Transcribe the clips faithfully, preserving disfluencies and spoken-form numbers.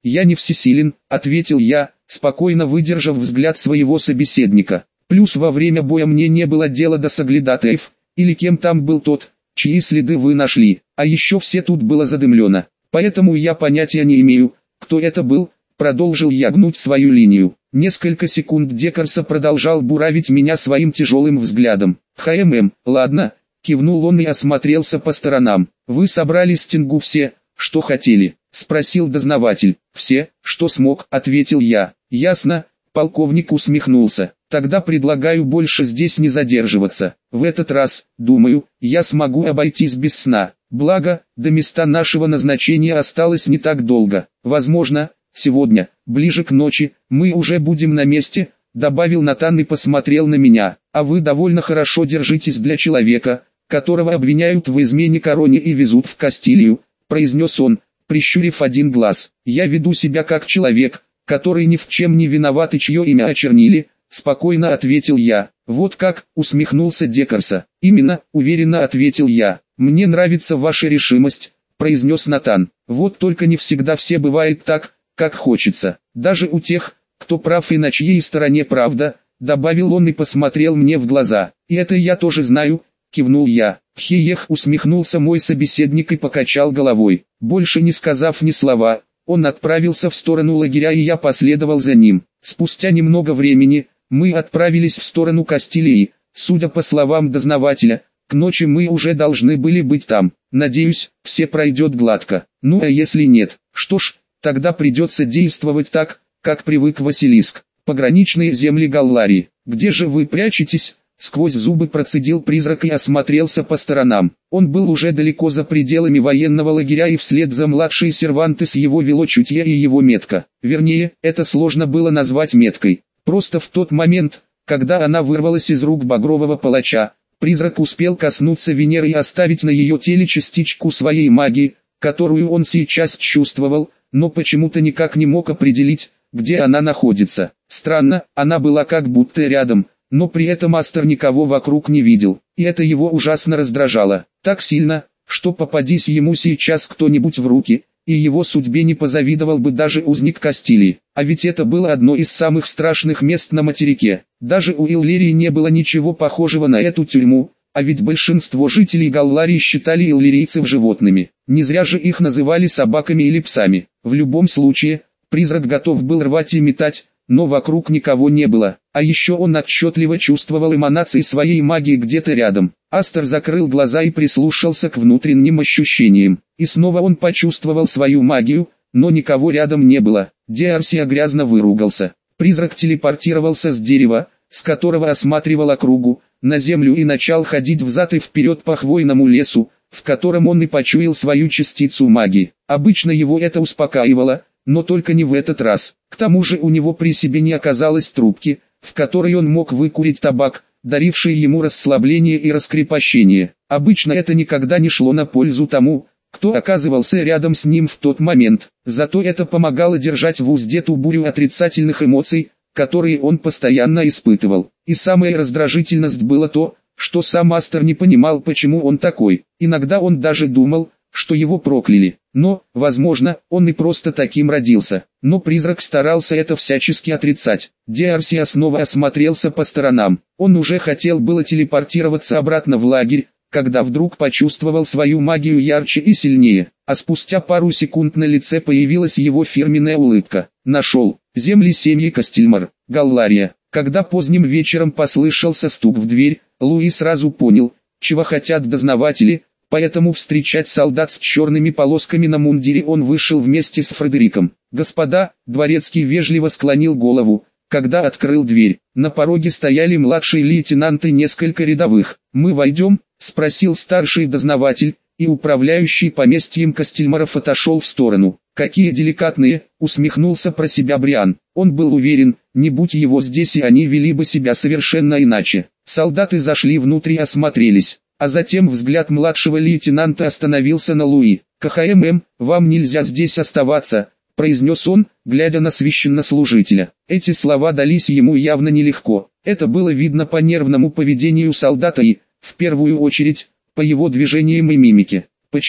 «Я не всесилен», — ответил я, спокойно выдержав взгляд своего собеседника. «Плюс во время боя мне не было дела до соглядатаев, или кем там был тот, чьи следы вы нашли, а еще все тут было задымлено. Поэтому я понятия не имею, кто это был», — продолжил я гнуть свою линию. Несколько секунд Декарса продолжал буравить меня своим тяжелым взглядом. «ХММ, ладно», — кивнул он и осмотрелся по сторонам. «Вы собрали стенгу все, что хотели?» — спросил дознаватель. «Все, что смог», — ответил я. «Ясно», — полковник усмехнулся. «Тогда предлагаю больше здесь не задерживаться. В этот раз, думаю, я смогу обойтись без сна. Благо, до места нашего назначения осталось не так долго. Возможно, сегодня, ближе к ночи, мы уже будем на месте», — добавил Натан и посмотрел на меня. «А вы довольно хорошо держитесь для человека, которого обвиняют в измене короне и везут в Кастилию», — произнес он, прищурив один глаз. «Я веду себя как человек, который ни в чем не виноват и чье имя очернили», — спокойно ответил я. «Вот как», — усмехнулся Декарса. «Именно», — уверенно ответил я. «Мне нравится ваша решимость», — произнес Натан. «Вот только не всегда все бывает так, как хочется. Даже у тех, кто прав и на чьей стороне правда», — добавил он и посмотрел мне в глаза. «И это я тоже знаю», — кивнул я. «Хеех», — усмехнулся мой собеседник и покачал головой. Больше не сказав ни слова, он отправился в сторону лагеря, и я последовал за ним. Спустя немного времени мы отправились в сторону Кастилии. Судя по словам дознавателя, к ночи мы уже должны были быть там. Надеюсь, все пройдет гладко. Ну а если нет, что ж, тогда придется действовать так, как привык Василиск. Пограничные земли Галларии. «Где же вы прячетесь?» — сквозь зубы процедил призрак и осмотрелся по сторонам. Он был уже далеко за пределами военного лагеря, и вслед за младшей Сервантес его вело чутье и его метка. Вернее, это сложно было назвать меткой. Просто в тот момент, когда она вырвалась из рук багрового палача, призрак успел коснуться Венеры и оставить на ее теле частичку своей магии, которую он сейчас чувствовал, но почему-то никак не мог определить, где она находится. Странно, она была как будто рядом, но при этом Астер никого вокруг не видел, и это его ужасно раздражало. Так сильно, что попадись ему сейчас кто-нибудь в руки, и его судьбе не позавидовал бы даже узник Кастилии. А ведь это было одно из самых страшных мест на материке. Даже у Иллирии не было ничего похожего на эту тюрьму, а ведь большинство жителей Галларии считали иллирийцев животными. Не зря же их называли собаками или псами. В любом случае, призрак готов был рвать и метать, но вокруг никого не было. А еще он отчетливо чувствовал эманации своей магии где-то рядом. Астер закрыл глаза и прислушался к внутренним ощущениям. И снова он почувствовал свою магию, но никого рядом не было. Диарсия грязно выругался. Призрак телепортировался с дерева, с которого осматривал округу, на землю и начал ходить взад и вперед по хвойному лесу, в котором он и почуял свою частицу магии. Обычно его это успокаивало, но только не в этот раз. К тому же у него при себе не оказалось трубки, в которой он мог выкурить табак, даривший ему расслабление и раскрепощение. Обычно это никогда не шло на пользу тому, кто оказывался рядом с ним в тот момент. Зато это помогало держать в узде ту бурю отрицательных эмоций, которые он постоянно испытывал. И самая раздражительность было то, что сам Астер не понимал, почему он такой. Иногда он даже думал, что его прокляли. Но, возможно, он и просто таким родился. Но призрак старался это всячески отрицать. Диарсия снова осмотрелся по сторонам. Он уже хотел было телепортироваться обратно в лагерь, когда вдруг почувствовал свою магию ярче и сильнее. А спустя пару секунд на лице появилась его фирменная улыбка. Нашел. Земли семьи Кастильмар, Галлария. Когда поздним вечером послышался стук в дверь, Луи сразу понял, чего хотят дознаватели. Поэтому встречать солдат с черными полосками на мундире он вышел вместе с Фредериком. «Господа», дворецкий вежливо склонил голову, когда открыл дверь. На пороге стояли младший лейтенант и несколько рядовых. «Мы войдем?» — спросил старший дознаватель, и управляющий поместьем Кастильмаров отошел в сторону. «Какие деликатные», — усмехнулся про себя Бриан. Он был уверен, не будь его здесь, и они вели бы себя совершенно иначе. Солдаты зашли внутрь и осмотрелись. А затем взгляд младшего лейтенанта остановился на Луи. «КХММ, вам нельзя здесь оставаться», — произнес он, глядя на священнослужителя. Эти слова дались ему явно нелегко. Это было видно по нервному поведению солдата и, в первую очередь, по его движениям и мимике. «Почему?»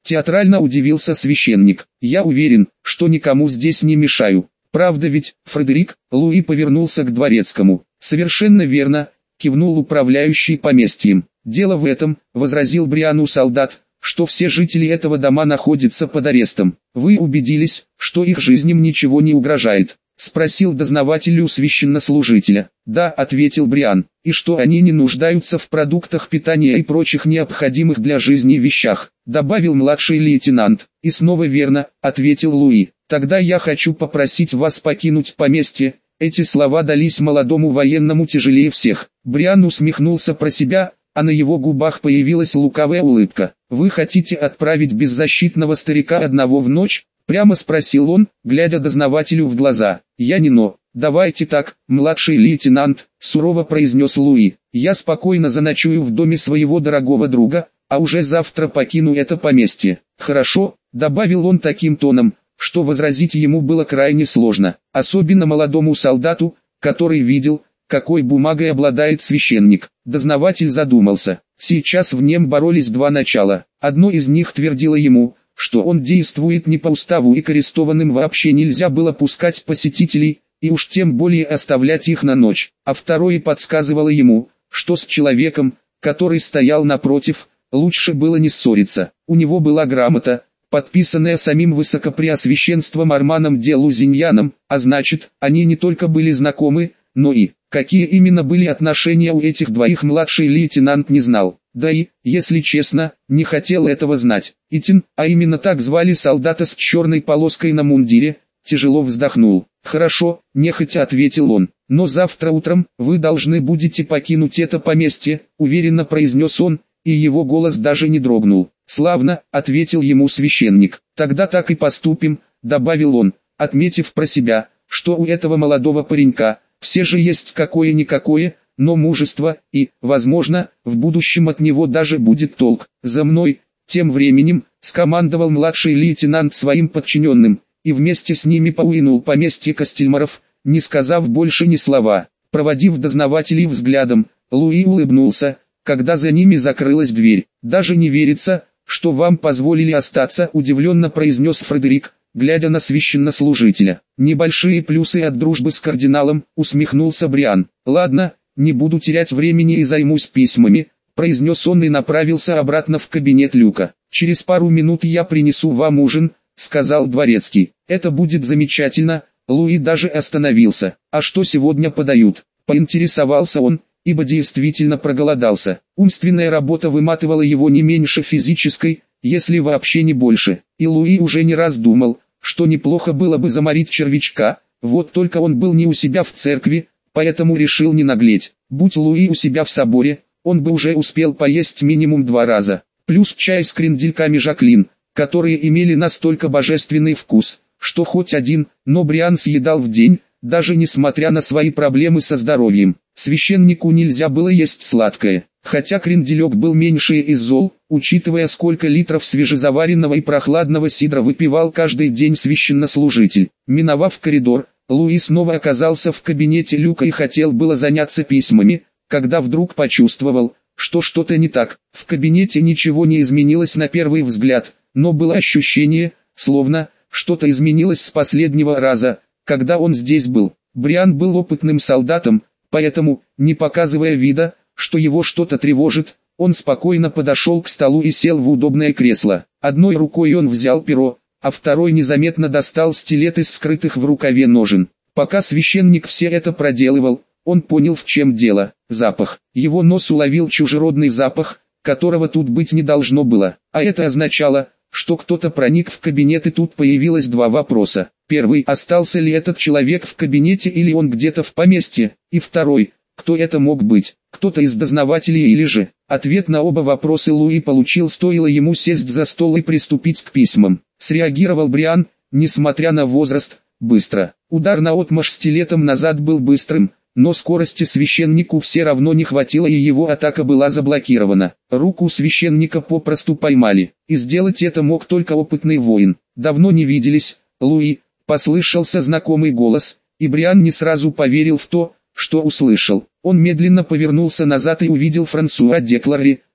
Театрально удивился священник. Я уверен, что никому здесь не мешаю. Правда ведь, Фредерик? Луи повернулся к дворецкому. Совершенно верно, кивнул управляющий поместьем. Дело в этом, возразил Бриану солдат, что все жители этого дома находятся под арестом. Вы убедились, что их жизням ничего не угрожает? Спросил дознаватель у священнослужителя. Да, ответил Бриан, и что они не нуждаются в продуктах питания и прочих необходимых для жизни вещах, добавил младший лейтенант. И снова верно, ответил Луи. Тогда я хочу попросить вас покинуть поместье. Эти слова дались молодому военному тяжелее всех. Бриан усмехнулся про себя, а на его губах появилась лукавая улыбка. «Вы хотите отправить беззащитного старика одного в ночь?» — прямо спросил он, глядя дознавателю в глаза. «Я не но. Давайте так, младший лейтенант», — сурово произнес Луи. «Я спокойно заночую в доме своего дорогого друга, а уже завтра покину это поместье». «Хорошо», — добавил он таким тоном, что возразить ему было крайне сложно, особенно молодому солдату, который видел, какой бумагой обладает священник. Дознаватель задумался. Сейчас в нем боролись два начала. Одно из них твердило ему, что он действует не по уставу и к арестованным вообще нельзя было пускать посетителей, и уж тем более оставлять их на ночь. А второе подсказывало ему, что с человеком, который стоял напротив, лучше было не ссориться. У него была грамота, подписанная самим высокопреосвященством Арманом де Лузиньяном, а значит, они не только были знакомы, но и, какие именно были отношения у этих двоих младший лейтенант не знал. Да и, если честно, не хотел этого знать. Итин, а именно так звали солдата с черной полоской на мундире, тяжело вздохнул. «Хорошо», — нехотя ответил он, — «но завтра утром вы должны будете покинуть это поместье», — уверенно произнес он, и его голос даже не дрогнул. «Славно», — ответил ему священник. «Тогда так и поступим», — добавил он, отметив про себя, что у этого молодого паренька все же есть какое-никакое, но мужество, и, возможно, в будущем от него даже будет толк. «За мной!» Тем временем, скомандовал младший лейтенант своим подчиненным, и вместе с ними поуинул поместье Костельмаров, не сказав больше ни слова. Проводив дознавателей взглядом, Луи улыбнулся, когда за ними закрылась дверь. «Даже не верится, что вам позволили остаться», — удивленно произнес Фредерик, глядя на священнослужителя. «Небольшие плюсы от дружбы с кардиналом», — усмехнулся Бриан. «Ладно, не буду терять времени и займусь письмами», — произнес он и направился обратно в кабинет Люка. «Через пару минут я принесу вам ужин», — сказал дворецкий. «Это будет замечательно», — Луи даже остановился. «А что сегодня подают?» — поинтересовался он, ибо действительно проголодался. Умственная работа выматывала его не меньше физической, если вообще не больше. И Луи уже не раз думал, что неплохо было бы заморить червячка, вот только он был не у себя в церкви, поэтому решил не наглеть. Будь Луи у себя в соборе, он бы уже успел поесть минимум два раза. Плюс чай с крендельками Жаклин, которые имели настолько божественный вкус, что хоть один, но Бриан съедал в день, даже несмотря на свои проблемы со здоровьем. Священнику нельзя было есть сладкое, хотя кренделек был меньше из зол, учитывая сколько литров свежезаваренного и прохладного сидра выпивал каждый день священнослужитель. Миновав коридор, Луи снова оказался в кабинете Люка и хотел было заняться письмами, когда вдруг почувствовал, что что-то не так. В кабинете ничего не изменилось на первый взгляд, но было ощущение, словно что-то изменилось с последнего раза, когда он здесь был. Бриан был опытным солдатом, поэтому, не показывая вида, что его что-то тревожит, он спокойно подошел к столу и сел в удобное кресло. Одной рукой он взял перо, а второй незаметно достал стилет из скрытых в рукаве ножен. Пока священник все это проделывал, он понял, в чем дело. Запах. Его нос уловил чужеродный запах, которого тут быть не должно было. А это означало, что кто-то проник в кабинет, и тут появилось два вопроса. Первый, остался ли этот человек в кабинете или он где-то в поместье, и второй, кто это мог быть, кто-то из дознавателей или же. Ответ на оба вопроса Луи получил, стоило ему сесть за стол и приступить к письмам. Среагировал Бриан, несмотря на возраст, быстро. Удар наотмашь стилетом назад был быстрым, но скорости священнику все равно не хватило, и его атака была заблокирована. Руку священника попросту поймали, и сделать это мог только опытный воин. «Давно не виделись, Луи», — послышался знакомый голос, и Бриан не сразу поверил в то, что услышал. Он медленно повернулся назад и увидел Франсуа де Клари,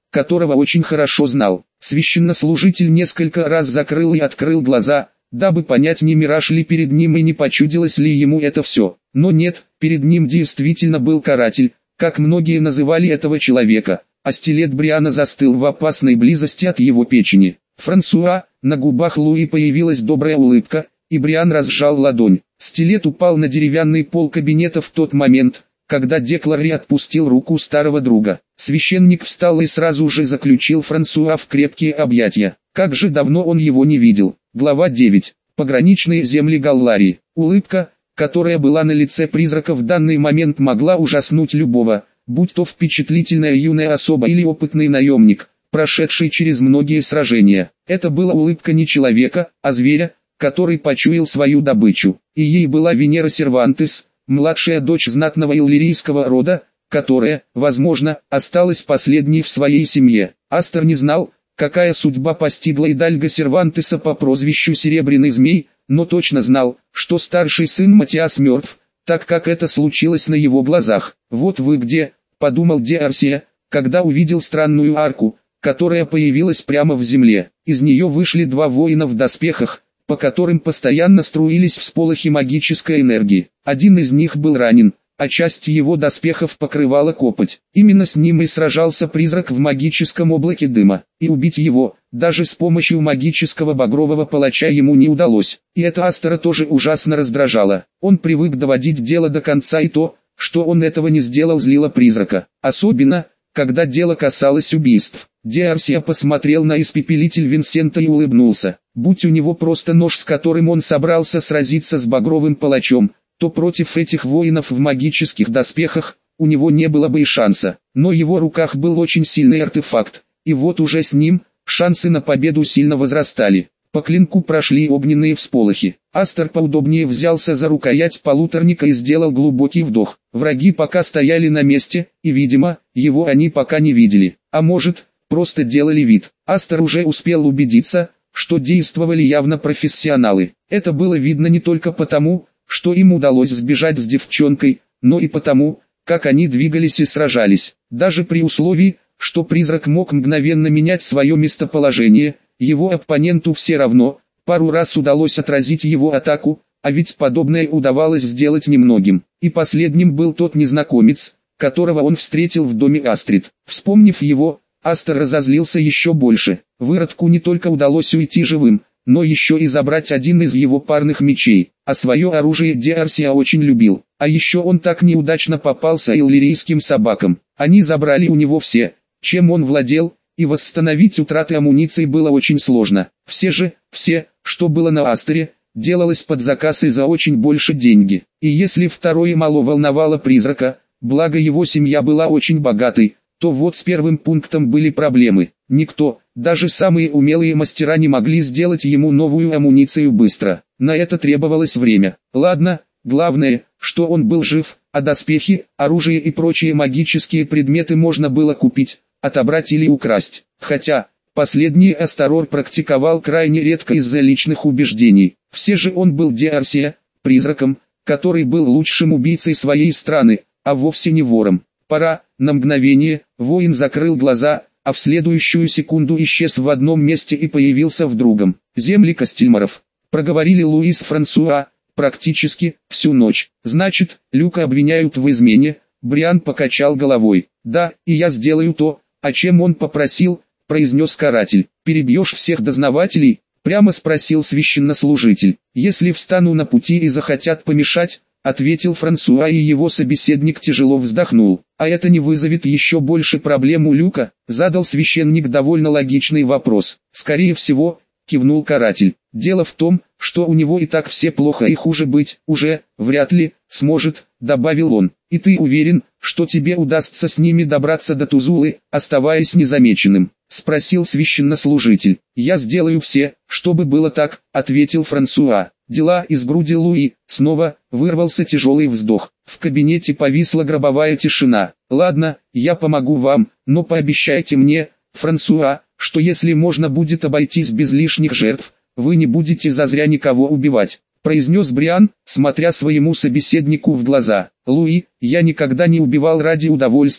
которого очень хорошо знал. Священнослужитель несколько раз закрыл и открыл глаза, дабы понять, не мираж ли перед ним и не почудилось ли ему это все. Но нет, перед ним действительно был каратель, как многие называли этого человека, а стилет Бриана застыл в опасной близости от его печени. Франсуа, на губах Луи появилась добрая улыбка, и Бриан разжал ладонь. Стилет упал на деревянный пол кабинета в тот момент, когда Деклари отпустил руку старого друга. Священник встал и сразу же заключил Франсуа в крепкие объятия. Как же давно он его не видел. Глава девять. Пограничные земли Галларии. Улыбка, которая была на лице призрака в данный момент, могла ужаснуть любого, будь то впечатлительная юная особа или опытный наемник, прошедший через многие сражения. Это была улыбка не человека, а зверя, который почуял свою добычу. И ей была Венера Сервантес, младшая дочь знатного иллирийского рода, которая, возможно, осталась последней в своей семье. Астер не знал, какая судьба постигла Идальго Сервантеса по прозвищу Серебряный Змей, но точно знал, что старший сын Матиас мертв, так как это случилось на его глазах. «Вот вы где», — подумал де Арсия, когда увидел странную арку, которая появилась прямо в земле. Из нее вышли два воина в доспехах, по которым постоянно струились всполохи магической энергии. Один из них был ранен, а часть его доспехов покрывала копоть. Именно с ним и сражался призрак в магическом облаке дыма. И убить его, даже с помощью магического багрового палача, ему не удалось. И это Астера тоже ужасно раздражало. Он привык доводить дело до конца, и то, что он этого не сделал, злило призрака. Особенно, когда дело касалось убийств. Де Арсия посмотрел на испепелитель Винсента и улыбнулся. Будь у него просто нож, с которым он собрался сразиться с багровым палачом, то против этих воинов в магических доспехах у него не было бы и шанса. Но в его руках был очень сильный артефакт, и вот уже с ним шансы на победу сильно возрастали. По клинку прошли огненные всполохи. Астер поудобнее взялся за рукоять полуторника и сделал глубокий вдох. Враги пока стояли на месте, и, видимо, его они пока не видели. А может, просто делали вид. Астер уже успел убедиться, что действовали явно профессионалы. Это было видно не только потому, что им удалось сбежать с девчонкой, но и потому, как они двигались и сражались. Даже при условии, что призрак мог мгновенно менять свое местоположение, его оппоненту все равно пару раз удалось отразить его атаку, а ведь подобное удавалось сделать немногим. И последним был тот незнакомец, которого он встретил в доме Астрид. Вспомнив его, Астер разозлился еще больше. Выродку не только удалось уйти живым, но еще и забрать один из его парных мечей, а свое оружие де Арсия очень любил. А еще он так неудачно попался иллирийским собакам. Они забрали у него все, чем он владел, и восстановить утраты амуниции было очень сложно. Все же, все, что было на Астере, делалось под заказ и за очень больше деньги. И если второе мало волновало призрака, благо его семья была очень богатой, то вот с первым пунктом были проблемы. Никто, даже самые умелые мастера, не могли сделать ему новую амуницию быстро. На это требовалось время. Ладно, главное, что он был жив, а доспехи, оружие и прочие магические предметы можно было купить, отобрать или украсть. Хотя, последний Астарор практиковал крайне редко из-за личных убеждений. Все же он был де Арсия, призраком, который был лучшим убийцей своей страны, а вовсе не вором. Пора. На мгновение воин закрыл глаза, а в следующую секунду исчез в одном месте и появился в другом. Земли Кастельмаров, проговорили Луи с Франсуа, практически всю ночь. Значит, Люка обвиняют в измене. Бриан покачал головой. Да, и я сделаю то, о чем он попросил, произнес каратель. Перебьешь всех дознавателей? Прямо спросил священнослужитель. Если встану на пути и захотят помешать, ответил Франсуа, и его собеседник тяжело вздохнул. А это не вызовет еще больше проблем у Люка? Задал священник довольно логичный вопрос. Скорее всего, кивнул каратель. Дело в том, что у него и так все плохо, и хуже быть уже вряд ли сможет, добавил он. И ты уверен, что тебе удастся с ними добраться до Тузулы, оставаясь незамеченным? Спросил священнослужитель. Я сделаю все, чтобы было так, ответил Франсуа. Дела из груди Луи. Снова вырвался тяжелый вздох. В кабинете повисла гробовая тишина. Ладно, я помогу вам, но пообещайте мне, Франсуа, что если можно будет обойтись без лишних жертв, вы не будете зазря никого убивать, произнес Бриан, смотря своему собеседнику в глаза. Луи, я никогда не убивал ради удовольствия,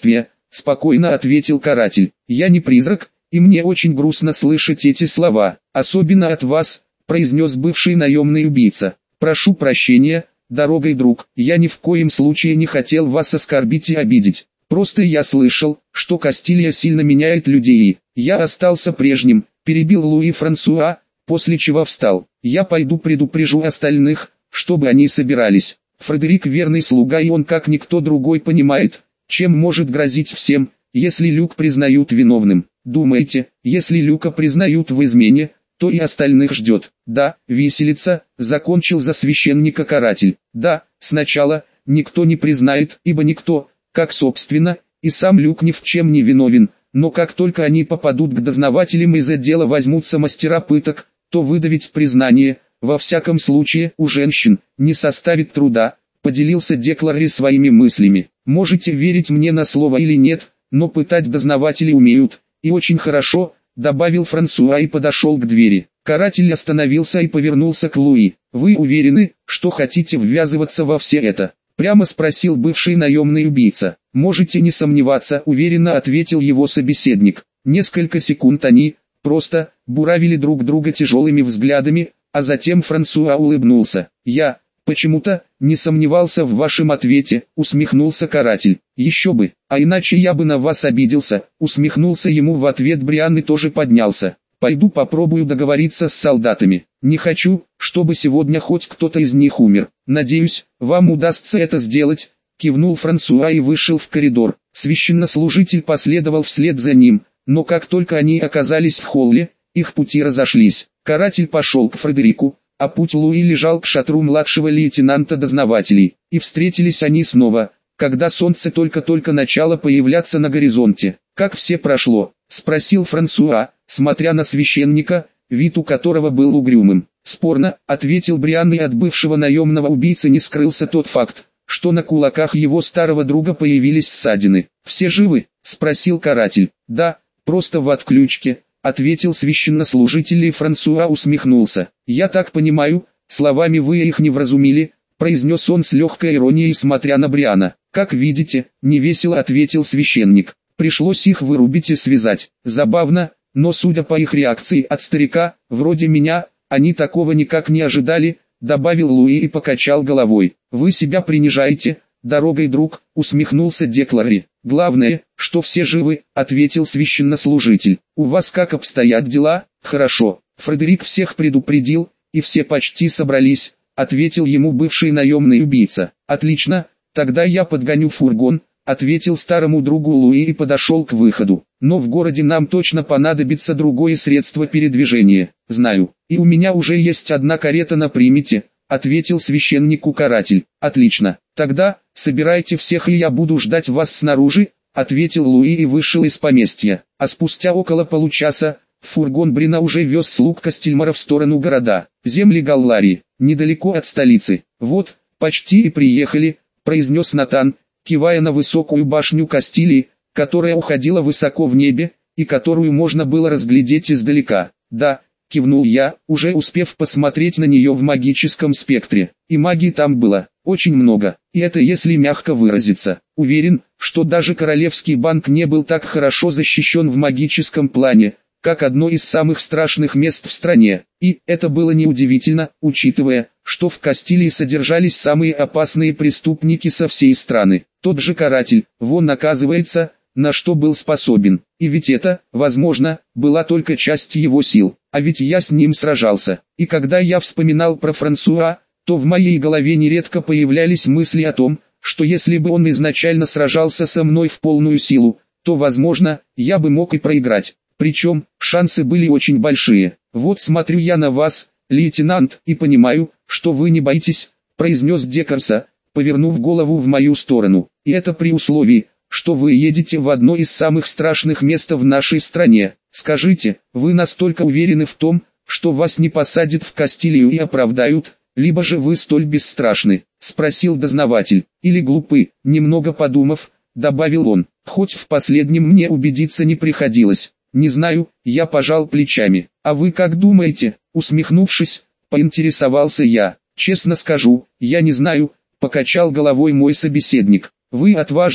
спокойно ответил каратель. Я не призрак, и мне очень грустно слышать эти слова, особенно от вас, произнес бывший наемный убийца. Прошу прощения, дорогой друг, я ни в коем случае не хотел вас оскорбить и обидеть. Просто я слышал, что Кастилья сильно меняет людей, и я остался прежним, перебил Луи Франсуа, после чего встал. Я пойду предупрежу остальных, чтобы они собирались. Фредерик верный слуга, и он как никто другой понимает, чем может грозить всем, если Люк признают виновным. Думаете, если Люка признают в измене, то и остальных ждет? Да, виселица, закончил за священника каратель. Да, сначала никто не признает, ибо никто, как собственно, и сам Люк ни в чем не виновен, но как только они попадут к дознавателям и за дело возьмутся мастера пыток, то выдавить признание, во всяком случае, у женщин, не составит труда, поделился Деклари своими мыслями. Можете верить мне на слово или нет, но пытать дознаватели умеют, и очень хорошо, добавил Франсуа и подошел к двери. Каратель остановился и повернулся к Луи. Вы уверены, что хотите ввязываться во все это? Прямо спросил бывший наемный убийца. Можете не сомневаться, уверенно ответил его собеседник. Несколько секунд они, просто, буравили друг друга тяжелыми взглядами, а затем Франсуа улыбнулся. Я, почему-то, не сомневался в вашем ответе, усмехнулся каратель. Еще бы, а иначе я бы на вас обиделся, усмехнулся ему в ответ Бриан и тоже поднялся. Пойду попробую договориться с солдатами. Не хочу, чтобы сегодня хоть кто-то из них умер. Надеюсь, вам удастся это сделать, кивнул Франсуа и вышел в коридор. Священнослужитель последовал вслед за ним, но как только они оказались в холле, их пути разошлись. Каратель пошел к Фредерику, а путь Луи лежал к шатру младшего лейтенанта дознавателей. И встретились они снова, когда солнце только-только начало появляться на горизонте. «Как все прошло?» — спросил Франсуа, смотря на священника, вид у которого был угрюмым. «Спорно», — ответил Бриан, и от бывшего наемного убийцы не скрылся тот факт, что на кулаках его старого друга появились ссадины. «Все живы?» — спросил каратель. «Да, просто в отключке», — ответил священнослужитель, и Франсуа усмехнулся. «Я так понимаю, словами вы их не вразумили», — произнес он с легкой иронией, смотря на Бриана. «Как видите», — невесело ответил священник. «Пришлось их вырубить и связать. Забавно, но судя по их реакции от старика, вроде меня, они такого никак не ожидали», — добавил Луи и покачал головой. «Вы себя принижаете, дорогой друг», — усмехнулся Деклари. «Главное, что все живы», — ответил священнослужитель. «У вас как обстоят дела?» «Хорошо. Фредерик всех предупредил, и все почти собрались», — ответил ему бывший наемный убийца. «Отлично, тогда я подгоню фургон», — ответил старому другу Луи и подошел к выходу. «Но в городе нам точно понадобится другое средство передвижения». «Знаю, и у меня уже есть одна карета на примете», — ответил священнику каратель. «Отлично, тогда, собирайте всех, и я буду ждать вас снаружи», — ответил Луи и вышел из поместья. А спустя около получаса, фургон Брина уже вез слуг Кастильмара в сторону города. Земли Галларии, недалеко от столицы. «Вот, почти и приехали», — произнес Натан, кивая на высокую башню Кастилии, которая уходила высоко в небе, и которую можно было разглядеть издалека. «Да», — кивнул я, уже успев посмотреть на нее в магическом спектре. И магии там было очень много, и это если мягко выразиться. Уверен, что даже Королевский банк не был так хорошо защищен в магическом плане, как одно из самых страшных мест в стране. И это было неудивительно, учитывая, что в Кастилии содержались самые опасные преступники со всей страны. Тот же каратель, вон оказывается, на что был способен. И ведь это, возможно, была только часть его сил. А ведь я с ним сражался. И когда я вспоминал про Франсуа, то в моей голове нередко появлялись мысли о том, что если бы он изначально сражался со мной в полную силу, то, возможно, я бы мог и проиграть. Причем, шансы были очень большие. «Вот смотрю я на вас, лейтенант, и понимаю, что вы не боитесь», — произнес Декарса, повернув голову в мою сторону. «И это при условии, что вы едете в одно из самых страшных мест в нашей стране. Скажите, вы настолько уверены в том, что вас не посадят в Кастилию и оправдают, либо же вы столь бесстрашны?» — спросил дознаватель. «Или глупы?» — немного подумав, добавил он. «Хоть в последнем мне убедиться не приходилось». «Не знаю», — я пожал плечами. «А вы как думаете?» — усмехнувшись, поинтересовался я. «Честно скажу, я не знаю», — покачал головой мой собеседник. «Вы отважны»,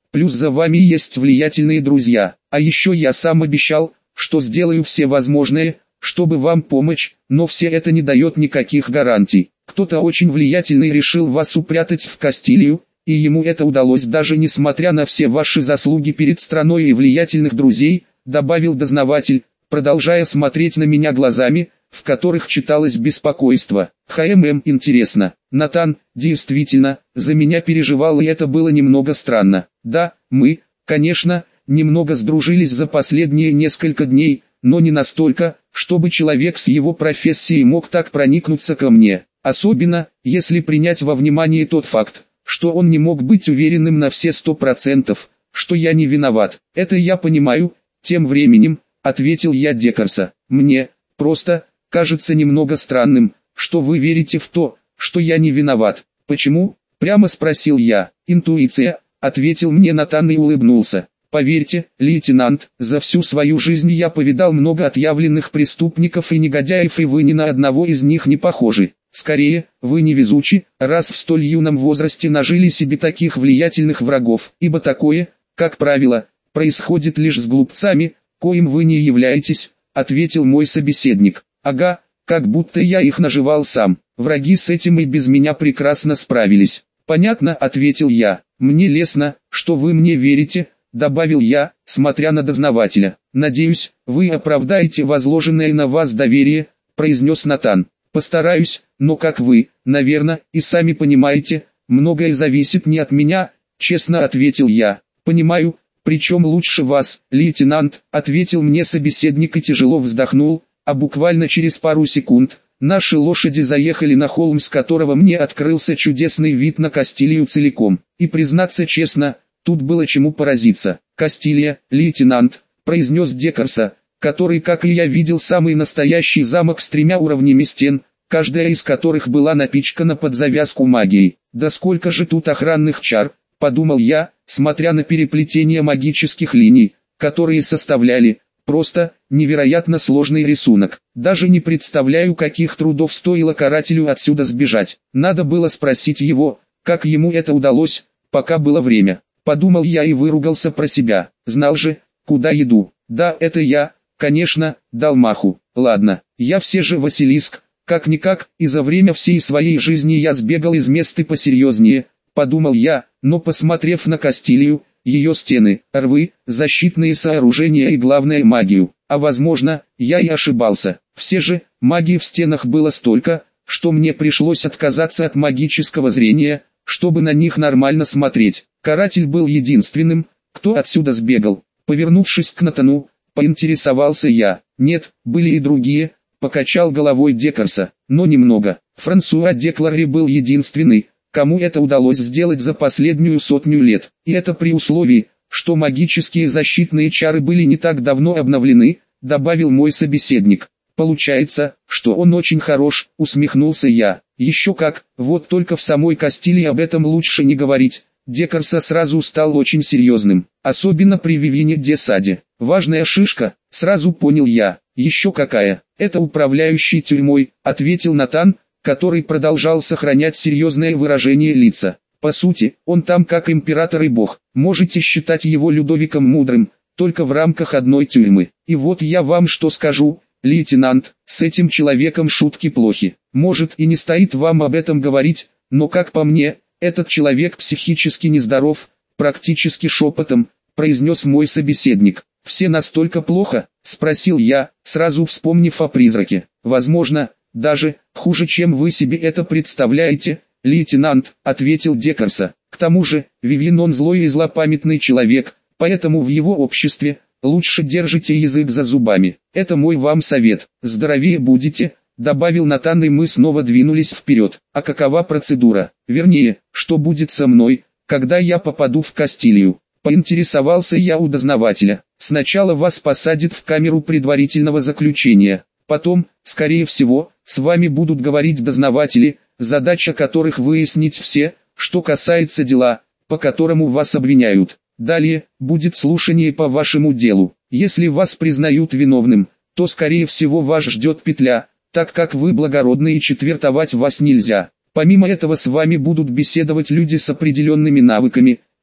Плюс за вами есть влиятельные друзья. А еще я сам обещал, что сделаю все возможное, чтобы вам помочь, но все это не дает никаких гарантий. Кто-то очень влиятельный решил вас упрятать в Кастилию, и ему это удалось даже несмотря на все ваши заслуги перед страной и влиятельных друзей, добавил дознаватель, продолжая смотреть на меня глазами, в которых читалось беспокойство. ХММ, интересно. Натан, действительно, за меня переживал, и это было немного странно. Да, мы, конечно, немного сдружились за последние несколько дней, но не настолько, чтобы человек с его профессией мог так проникнуться ко мне. Особенно, если принять во внимание тот факт, что он не мог быть уверенным на все сто процентов, что я не виноват. Это я понимаю. Тем временем, ответил я Декарса, мне просто кажется немного странным, что вы верите в то, что я не виноват. Почему? Прямо спросил я. Интуиция, ответил мне Натан и улыбнулся. Поверьте, лейтенант, за всю свою жизнь я повидал много отъявленных преступников и негодяев, и вы ни на одного из них не похожи. Скорее, вы невезучи, раз в столь юном возрасте нажили себе таких влиятельных врагов, ибо такое, как правило, происходит лишь с глупцами, коим вы не являетесь, ответил мой собеседник. Ага, как будто я их наживал сам. Враги с этим и без меня прекрасно справились. Понятно, ответил я. Мне лестно, что вы мне верите, добавил я, смотря на дознавателя. Надеюсь, вы оправдаете возложенное на вас доверие, произнес Натан. Постараюсь, но как вы, наверное, и сами понимаете, многое зависит не от меня, честно ответил я. Понимаю, причем лучше вас, лейтенант, ответил мне собеседник и тяжело вздохнул, а буквально через пару секунд, наши лошади заехали на холм, с которого мне открылся чудесный вид на Кастилию целиком. И признаться честно, тут было чему поразиться. Кастилия, лейтенант, произнес Декарса, который, как и я, видел самый настоящий замок с тремя уровнями стен, каждая из которых была напичкана под завязку магией. Да сколько же тут охранных чар, подумал я, смотря на переплетение магических линий, которые составляли просто невероятно сложный рисунок. Даже не представляю, каких трудов стоило карателю отсюда сбежать. Надо было спросить его, как ему это удалось, пока было время. Подумал я и выругался про себя. Знал же, куда иду. Да, это я, конечно, дал маху. Ладно, я все же Василиск. Как-никак, и за время всей своей жизни я сбегал из места посерьезнее, подумал я, но посмотрев на Кастилию, ее стены, рвы, защитные сооружения и главное магию, а возможно, я и ошибался. Все же, магии в стенах было столько, что мне пришлось отказаться от магического зрения, чтобы на них нормально смотреть. Каратель был единственным, кто отсюда сбегал. Повернувшись к Натану, поинтересовался я. Нет, были и другие, покачал головой Декарса, но немного. Франсуа Декларе был единственный, кому это удалось сделать за последнюю сотню лет. И это при условии, что магические защитные чары были не так давно обновлены, добавил мой собеседник. Получается, что он очень хорош, усмехнулся я. Еще как, вот только в самой Кастилии об этом лучше не говорить. Декарса сразу стал очень серьезным, особенно при Вивине де Саде. Важная шишка, сразу понял я. Еще какая, это управляющий тюрьмой, ответил Натан, который продолжал сохранять серьезное выражение лица. По сути, он там как император и бог, можете считать его Людовиком Мудрым, только в рамках одной тюрьмы. И вот я вам что скажу, лейтенант, с этим человеком шутки плохи. Может и не стоит вам об этом говорить, но как по мне, этот человек психически нездоров, практически шепотом, произнес мой собеседник. «Все настолько плохо?» – спросил я, сразу вспомнив о призраке. «Возможно, даже хуже, чем вы себе это представляете, лейтенант», – ответил Декарса. «К тому же, Вивин он злой и злопамятный человек, поэтому в его обществе лучше держите язык за зубами. Это мой вам совет. Здоровее будете», – добавил Натан, и мы снова двинулись вперед. «А какова процедура? Вернее, что будет со мной, когда я попаду в Кастилию?» Поинтересовался я у дознавателя. «Сначала вас посадят в камеру предварительного заключения. Потом, скорее всего, с вами будут говорить дознаватели, задача которых выяснить все, что касается дела, по которому вас обвиняют. Далее, будет слушание по вашему делу. Если вас признают виновным, то скорее всего вас ждет петля, так как вы благородны и четвертовать вас нельзя. Помимо этого с вами будут беседовать люди с определенными навыками,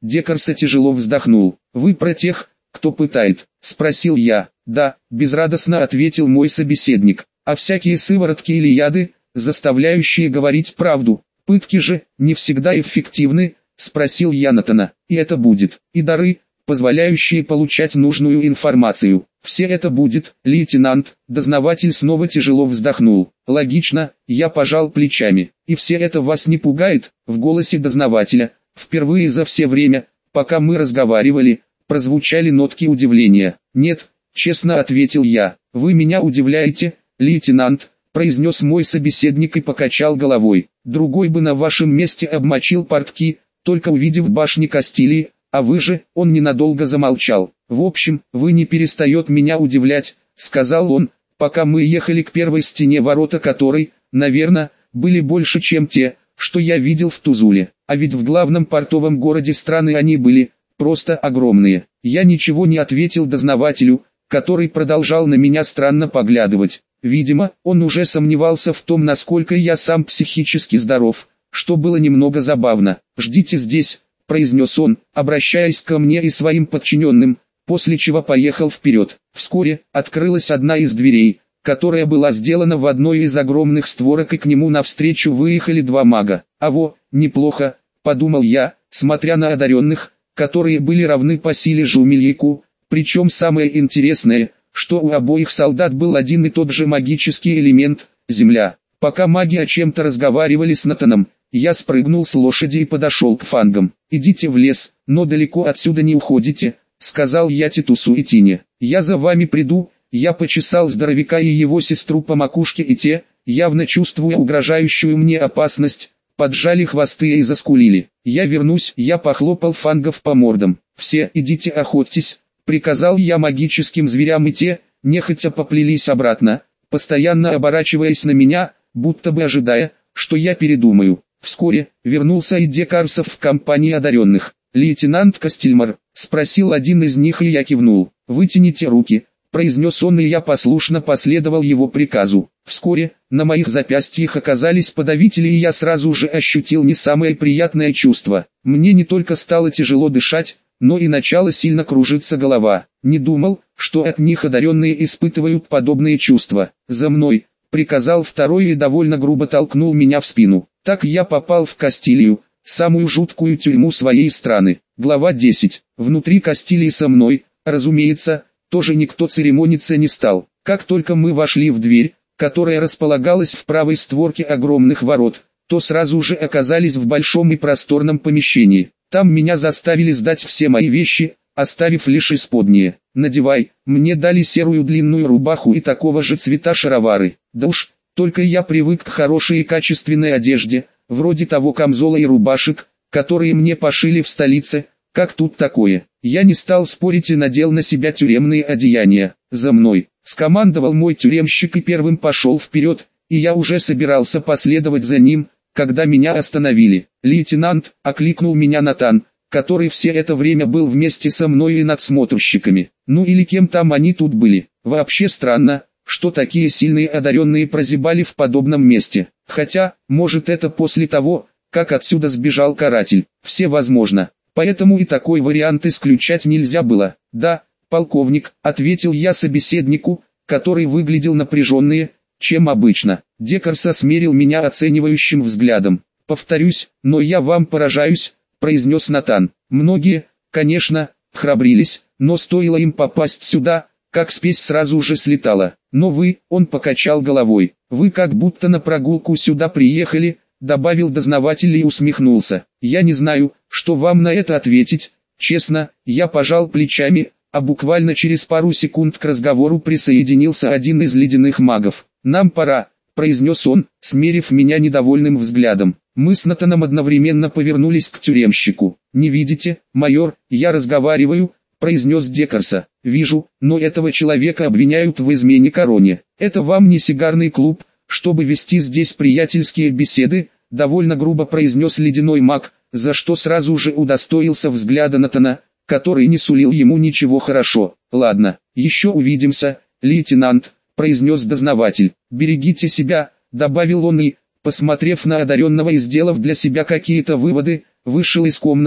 Декарса тяжело вздохнул. «Вы про тех, кто пытает?» – спросил я. «Да», – безрадостно ответил мой собеседник. «А всякие сыворотки или яды, заставляющие говорить правду, пытки же не всегда эффективны?» – спросил я Натана. «И это будет, и дары, позволяющие получать нужную информацию. Все это будет, лейтенант». Дознаватель снова тяжело вздохнул. «Логично», я пожал плечами. «И все это вас не пугает?» В голосе дознавателя, впервые за все время, пока мы разговаривали, прозвучали нотки удивления. «Нет», честно ответил я. «Вы меня удивляете, лейтенант», произнес мой собеседник и покачал головой. «Другой бы на вашем месте обмочил портки, только увидев башни Кастилии, а вы же». Он ненадолго замолчал. «В общем, вы не перестает меня удивлять», сказал он, пока мы ехали к первой стене, ворота которой, наверное, были больше, чем те, что я видел в Тузуле. А ведь в главном портовом городе страны они были просто огромные. Я ничего не ответил дознавателю, который продолжал на меня странно поглядывать. Видимо, он уже сомневался в том, насколько я сам психически здоров, что было немного забавно. «Ждите здесь», произнес он, обращаясь ко мне и своим подчиненным, после чего поехал вперед. Вскоре открылась одна из дверей, которая была сделана в одной из огромных створок, и к нему навстречу выехали два мага. «А во, неплохо», подумал я, смотря на одаренных, которые были равны по силе Жумельяку, причем самое интересное, что у обоих солдат был один и тот же магический элемент – земля. Пока маги о чем-то разговаривали с Натаном, я спрыгнул с лошади и подошел к фангам. «Идите в лес, но далеко отсюда не уходите», — сказал я Титусу и Тине. «Я за вами приду». Я почесал здоровяка и его сестру по макушке, и те, явно чувствуя угрожающую мне опасность, поджали хвосты и заскулили. «Я вернусь», — я похлопал фангов по мордам. «Все идите охотьтесь», — приказал я магическим зверям, и те, нехотя поплелись обратно, постоянно оборачиваясь на меня, будто бы ожидая, что я передумаю. Вскоре вернулся и Декарсов в компании одаренных. «Лейтенант Кастельмар?» — спросил один из них, и я кивнул. «Вытяните руки», — произнес он, и я послушно последовал его приказу. Вскоре на моих запястьях оказались подавители, и я сразу же ощутил не самое приятное чувство. Мне не только стало тяжело дышать, но и начала сильно кружиться голова. Не думал, что от них одаренные испытывают подобные чувства. «За мной», — приказал второй и довольно грубо толкнул меня в спину. Так я попал в Кастилию, самую жуткую тюрьму своей страны. Глава десять. Внутри Кастилии со мной, разумеется, тоже никто церемониться не стал. Как только мы вошли в дверь, которая располагалась в правой створке огромных ворот, то сразу же оказались в большом и просторном помещении. Там меня заставили сдать все мои вещи, оставив лишь исподние. «Надевай», мне дали серую длинную рубаху и такого же цвета шаровары. Да уж, только я привык к хорошей и качественной одежде, вроде того камзола и рубашек, которые мне пошили в столице. Как тут такое? Я не стал спорить и надел на себя тюремные одеяния. «За мной», — скомандовал мой тюремщик и первым пошел вперед, и я уже собирался последовать за ним, когда меня остановили. «Лейтенант», — окликнул меня Натан, который все это время был вместе со мной и надсмотрщиками. Ну или кем там они тут были. Вообще странно, что такие сильные одаренные прозябали в подобном месте. Хотя, может, это после того, как отсюда сбежал каратель. Все возможно. Поэтому и такой вариант исключать нельзя было. «Да, полковник», — ответил я собеседнику, который выглядел напряженнее, чем обычно. Декарс осмерил меня оценивающим взглядом. «Повторюсь, но я вам поражаюсь», — произнес Натан. «Многие, конечно, храбрились, но стоило им попасть сюда, как спесь сразу же слетала. Но вы», — он покачал головой, — «вы как будто на прогулку сюда приехали», — добавил дознаватель и усмехнулся. «Я не знаю, что вам на это ответить, честно», — я пожал плечами, а буквально через пару секунд к разговору присоединился один из ледяных магов. «Нам пора», — произнес он, смерив меня недовольным взглядом. Мы с Натаном одновременно повернулись к тюремщику. «Не видите, майор, я разговариваю», — произнес Декарса. «Вижу, но этого человека обвиняют в измене короне. Это вам не сигарный клуб, чтобы вести здесь приятельские беседы», — довольно грубо произнес ледяной маг, за что сразу же удостоился взгляда Натана, который не сулил ему ничего хорошо. «Ладно, еще увидимся, лейтенант», — произнес дознаватель. «Берегите себя», — добавил он и, посмотрев на одаренного и сделав для себя какие-то выводы, вышел из комнаты,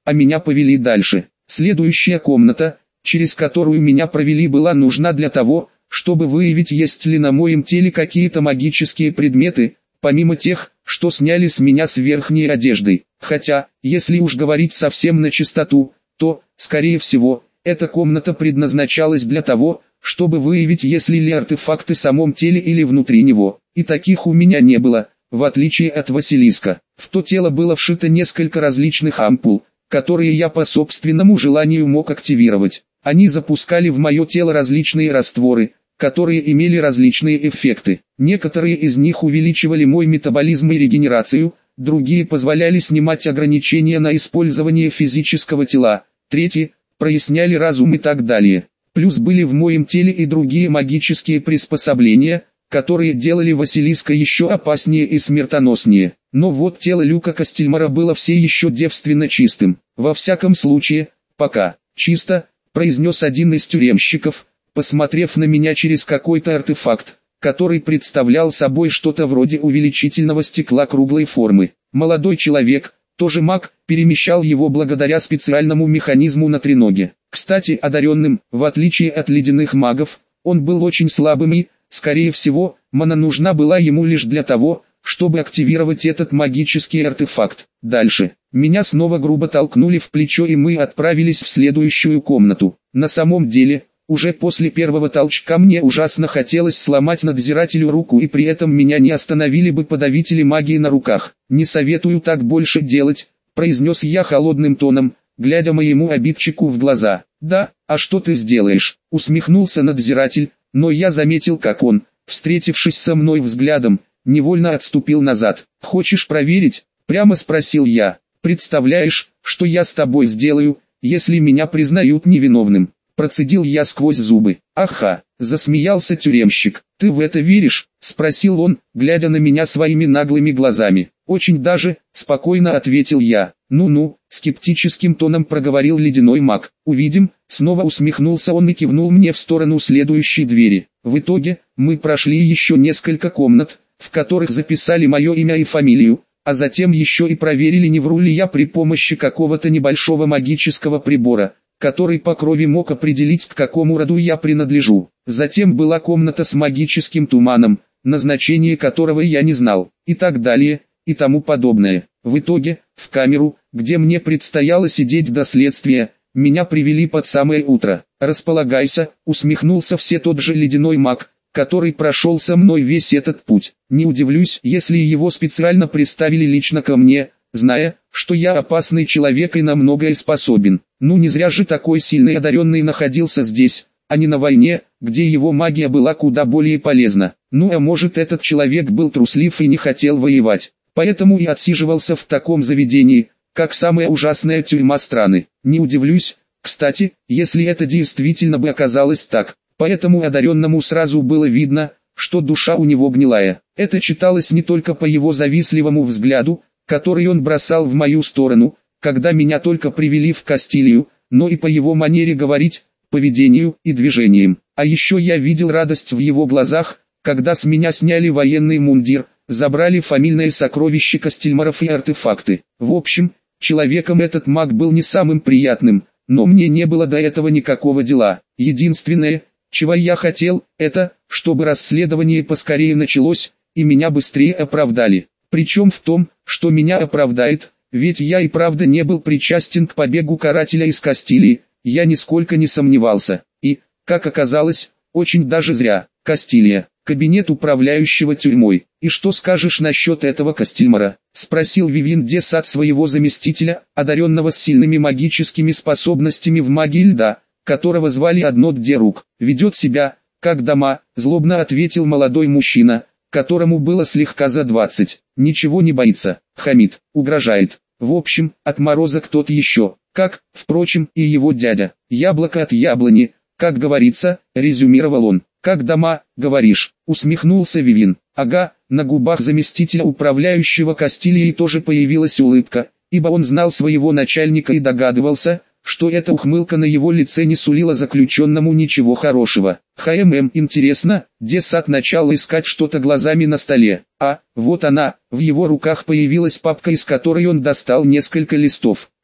а меня повели дальше. Следующая комната, через которую меня провели, была нужна для того, чтобы выявить, есть ли на моем теле какие-то магические предметы, помимо тех, что сняли с меня с верхней одеждой. Хотя, если уж говорить совсем на чистоту, то, скорее всего, эта комната предназначалась для того, чтобы выявить, есть ли артефакты в самом теле или внутри него. И таких у меня не было, в отличие от Василиска. В то тело было вшито несколько различных ампул, которые я по собственному желанию мог активировать. Они запускали в мое тело различные растворы, которые имели различные эффекты. Некоторые из них увеличивали мой метаболизм и регенерацию, другие позволяли снимать ограничения на использование физического тела, третьи – проясняли разум и так далее. Плюс были в моем теле и другие магические приспособления, которые делали Василиска еще опаснее и смертоноснее. Но вот тело Люка Костельмара было все еще девственно чистым. Во всяком случае, пока. «Чисто», – произнес один из тюремщиков, посмотрев на меня через какой-то артефакт, который представлял собой что-то вроде увеличительного стекла круглой формы. Молодой человек, тоже маг, перемещал его благодаря специальному механизму на треноге. Кстати, одаренным, в отличие от ледяных магов, он был очень слабым и, скорее всего, мана нужна была ему лишь для того, чтобы активировать этот магический артефакт. Дальше. Меня снова грубо толкнули в плечо, и мы отправились в следующую комнату. На самом деле, уже после первого толчка мне ужасно хотелось сломать надзирателю руку, и при этом меня не остановили бы подавители магии на руках. «Не советую так больше делать», – произнес я холодным тоном, глядя моему обидчику в глаза. «Да, а что ты сделаешь?» – усмехнулся надзиратель, но я заметил, как он, встретившись со мной взглядом, невольно отступил назад. «Хочешь проверить?» – прямо спросил я. «Представляешь, что я с тобой сделаю, если меня признают невиновным?» Процедил я сквозь зубы. «Аха!» – засмеялся тюремщик. «Ты в это веришь?» – спросил он, глядя на меня своими наглыми глазами. «Очень даже», – спокойно ответил я. «Ну-ну», – скептическим тоном проговорил ледяной маг. «Увидим», – снова усмехнулся он и кивнул мне в сторону следующей двери. В итоге, мы прошли еще несколько комнат, в которых записали мое имя и фамилию, а затем еще и проверили, не вру ли я при помощи какого-то небольшого магического прибора, который по крови мог определить, к какому роду я принадлежу. Затем была комната с магическим туманом, назначение которого я не знал, и так далее, и тому подобное. В итоге, в камеру, где мне предстояло сидеть до следствия, меня привели под самое утро. «Располагайся», усмехнулся все тот же ледяной маг, который прошел со мной весь этот путь. Не удивлюсь, если его специально приставили лично ко мне, зная, что я опасный человек и на многое способен. Ну не зря же такой сильный одаренный находился здесь, а не на войне, где его магия была куда более полезна. Ну а может, этот человек был труслив и не хотел воевать, поэтому и отсиживался в таком заведении, как самая ужасная тюрьма страны. Не удивлюсь, кстати, если это действительно бы оказалось так. Поэтому одаренному сразу было видно, что душа у него гнилая. Это читалось не только по его завистливому взгляду, который он бросал в мою сторону, когда меня только привели в Кастилию, но и по его манере говорить, поведению и движениям. А еще я видел радость в его глазах, когда с меня сняли военный мундир, забрали фамильные сокровища Костельмаров и артефакты. В общем, человеком этот маг был не самым приятным, но мне не было до этого никакого дела. Единственное, чего я хотел, это, чтобы расследование поскорее началось, и меня быстрее оправдали. Причем в том, что меня оправдает, ведь я и правда не был причастен к побегу карателя из Кастилии, я нисколько не сомневался. И, как оказалось, очень даже зря. Кастилия, кабинет управляющего тюрьмой. «И что скажешь насчет этого Костельмара?» – спросил Вивин де Сад своего заместителя, одаренного с сильными магическими способностями в магии льда, которого звали одно Ддерук. «Ведет себя, как дома», – злобно ответил молодой мужчина, которому было слегка за двадцать. «Ничего не боится, хамит, угрожает. В общем, отморозок тот еще, как, впрочем, и его дядя. Яблоко от яблони, как говорится», – резюмировал он. «Как дома, говоришь?» – усмехнулся Вивин. Ага, на губах заместителя управляющего Кастилией тоже появилась улыбка, ибо он знал своего начальника и догадывался, что эта ухмылка на его лице не сулила заключенному ничего хорошего. «Хмм, интересно», де Сад начал искать что-то глазами на столе. А, вот она, в его руках появилась папка, из которой он достал несколько листов.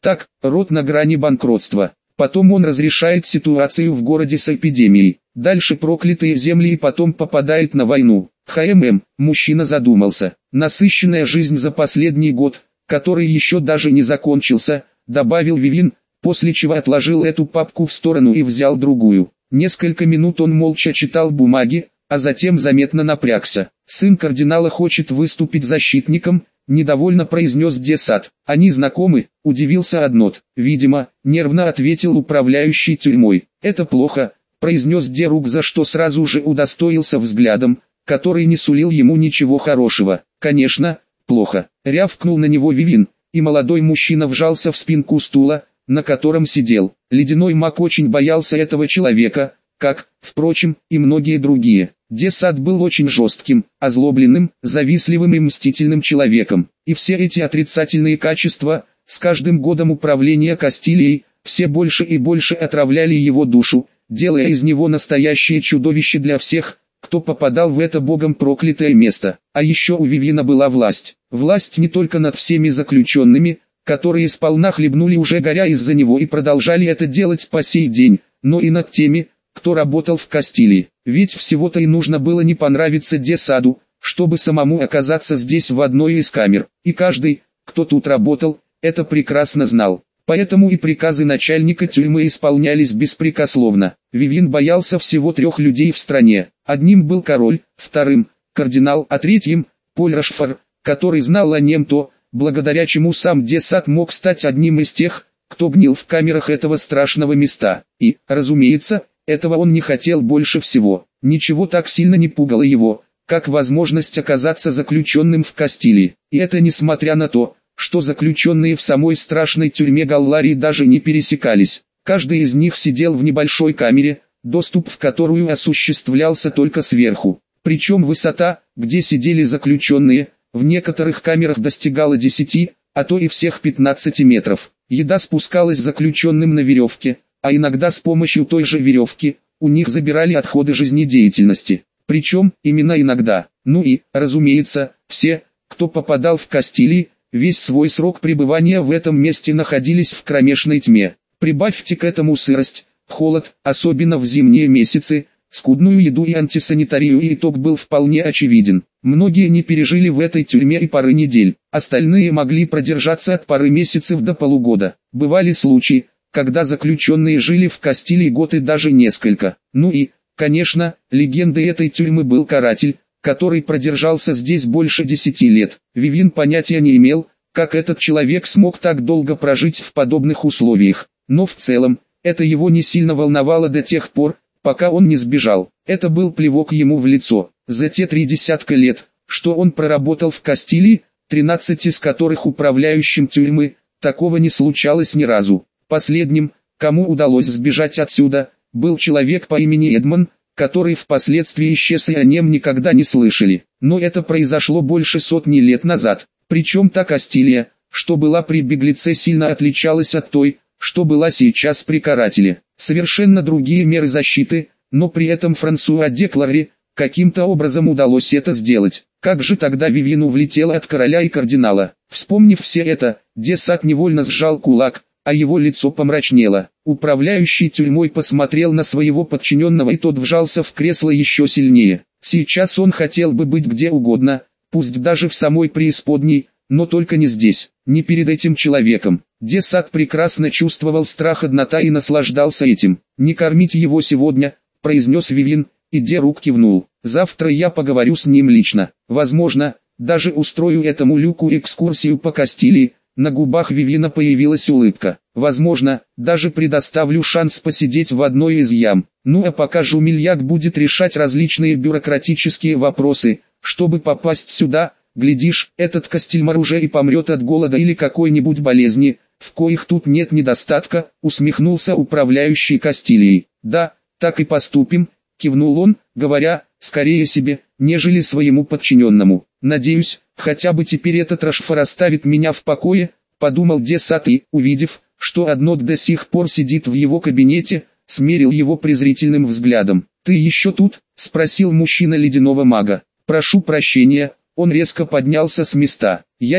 Так, род на грани банкротства. Потом он разрешает ситуацию в городе с эпидемией. Дальше проклятые земли и потом попадает на войну. ХММ, мужчина задумался. Насыщенная жизнь за последний год, который еще даже не закончился, добавил Вивин, после чего отложил эту папку в сторону и взял другую. Несколько минут он молча читал бумаги, а затем заметно напрягся. Сын кардинала хочет выступить защитником, недовольно произнес де Сад. Они знакомы, удивился Аднот. Видимо, нервно ответил управляющий тюрьмой. Это плохо, произнес де Рук, за что сразу же удостоился взглядом, который не сулил ему ничего хорошего. Конечно, плохо, рявкнул на него Вивин, и молодой мужчина вжался в спинку стула, на котором сидел. Ледяной маг очень боялся этого человека, как, впрочем, и многие другие. де Сад был очень жестким, озлобленным, завистливым и мстительным человеком, и все эти отрицательные качества, с каждым годом управления Кастилией, все больше и больше отравляли его душу, делая из него настоящее чудовище для всех, кто попадал в это богом проклятое место. А еще у Вивина была власть. Власть не только над всеми заключенными, которые сполна хлебнули уже горя из-за него и продолжали это делать по сей день, но и над теми, кто работал в Кастилии. Ведь всего-то и нужно было не понравиться де Саду, чтобы самому оказаться здесь в одной из камер. И каждый, кто тут работал, это прекрасно знал. Поэтому и приказы начальника тюрьмы исполнялись беспрекословно. Вивин боялся всего трех людей в стране. Одним был король, вторым – кардинал, а третьим – Поль Рашфор, который знал о нем то, благодаря чему сам де Сад мог стать одним из тех, кто гнил в камерах этого страшного места. И, разумеется, этого он не хотел больше всего. Ничего так сильно не пугало его, как возможность оказаться заключенным в Кастилии. И это несмотря на то, что заключенные в самой страшной тюрьме Галларии даже не пересекались. Каждый из них сидел в небольшой камере, доступ в которую осуществлялся только сверху. Причем высота, где сидели заключенные, в некоторых камерах достигала десяти, а то и всех пятнадцати метров. Еда спускалась заключенным на веревке, а иногда с помощью той же веревки, у них забирали отходы жизнедеятельности. Причем, именно иногда. Ну и, разумеется, все, кто попадал в Кастилии, весь свой срок пребывания в этом месте находились в кромешной тьме. Прибавьте к этому сырость, холод, особенно в зимние месяцы, скудную еду и антисанитарию, и итог был вполне очевиден. Многие не пережили в этой тюрьме и пары недель, остальные могли продержаться от пары месяцев до полугода. Бывали случаи, когда заключенные жили в Кастилии год и даже несколько. Ну и, конечно, легендой этой тюрьмы был каратель, который продержался здесь больше десяти лет. Вивин понятия не имел, как этот человек смог так долго прожить в подобных условиях. Но в целом, это его не сильно волновало до тех пор, пока он не сбежал. Это был плевок ему в лицо. За те три десятка лет, что он проработал в Кастилии, тринадцать из которых управляющим тюрьмы, такого не случалось ни разу. Последним, кому удалось сбежать отсюда, был человек по имени Эдмон, который впоследствии исчез, и о нем никогда не слышали. Но это произошло больше сотни лет назад. Причем та Кастилия, что была при беглеце, сильно отличалась от той, что была сейчас при карателе. Совершенно другие меры защиты, но при этом Франсуа де Кларе каким-то образом удалось это сделать. Как же тогда Вивину влетело от короля и кардинала? Вспомнив все это, де Сад невольно сжал кулак, а его лицо помрачнело. Управляющий тюрьмой посмотрел на своего подчиненного, и тот вжался в кресло еще сильнее. Сейчас он хотел бы быть где угодно, пусть даже в самой преисподней, но только не здесь, не перед этим человеком. Де Сад прекрасно чувствовал страх Аднота и наслаждался этим. «Не кормить его сегодня», — произнес Вивин, и де Рук кивнул. «Завтра я поговорю с ним лично. Возможно, даже устрою этому Люку экскурсию по Кастилии». На губах Вивина появилась улыбка. «Возможно, даже предоставлю шанс посидеть в одной из ям. Ну а пока Жумельяк будет решать различные бюрократические вопросы, чтобы попасть сюда, глядишь, этот Кастильмар уже и помрет от голода или какой-нибудь болезни, в коих тут нет недостатка», — усмехнулся управляющий Кастилией. «Да, так и поступим», — кивнул он, говоря, скорее себе, нежели своему подчиненному. «Надеюсь, хотя бы теперь этот Рашфор оставит меня в покое», — подумал де Сад и, увидев, что Аднот до сих пор сидит в его кабинете, смерил его презрительным взглядом. «Ты еще тут?» — спросил мужчина ледяного мага. «Прошу прощения», — он резко поднялся с места. «Я не,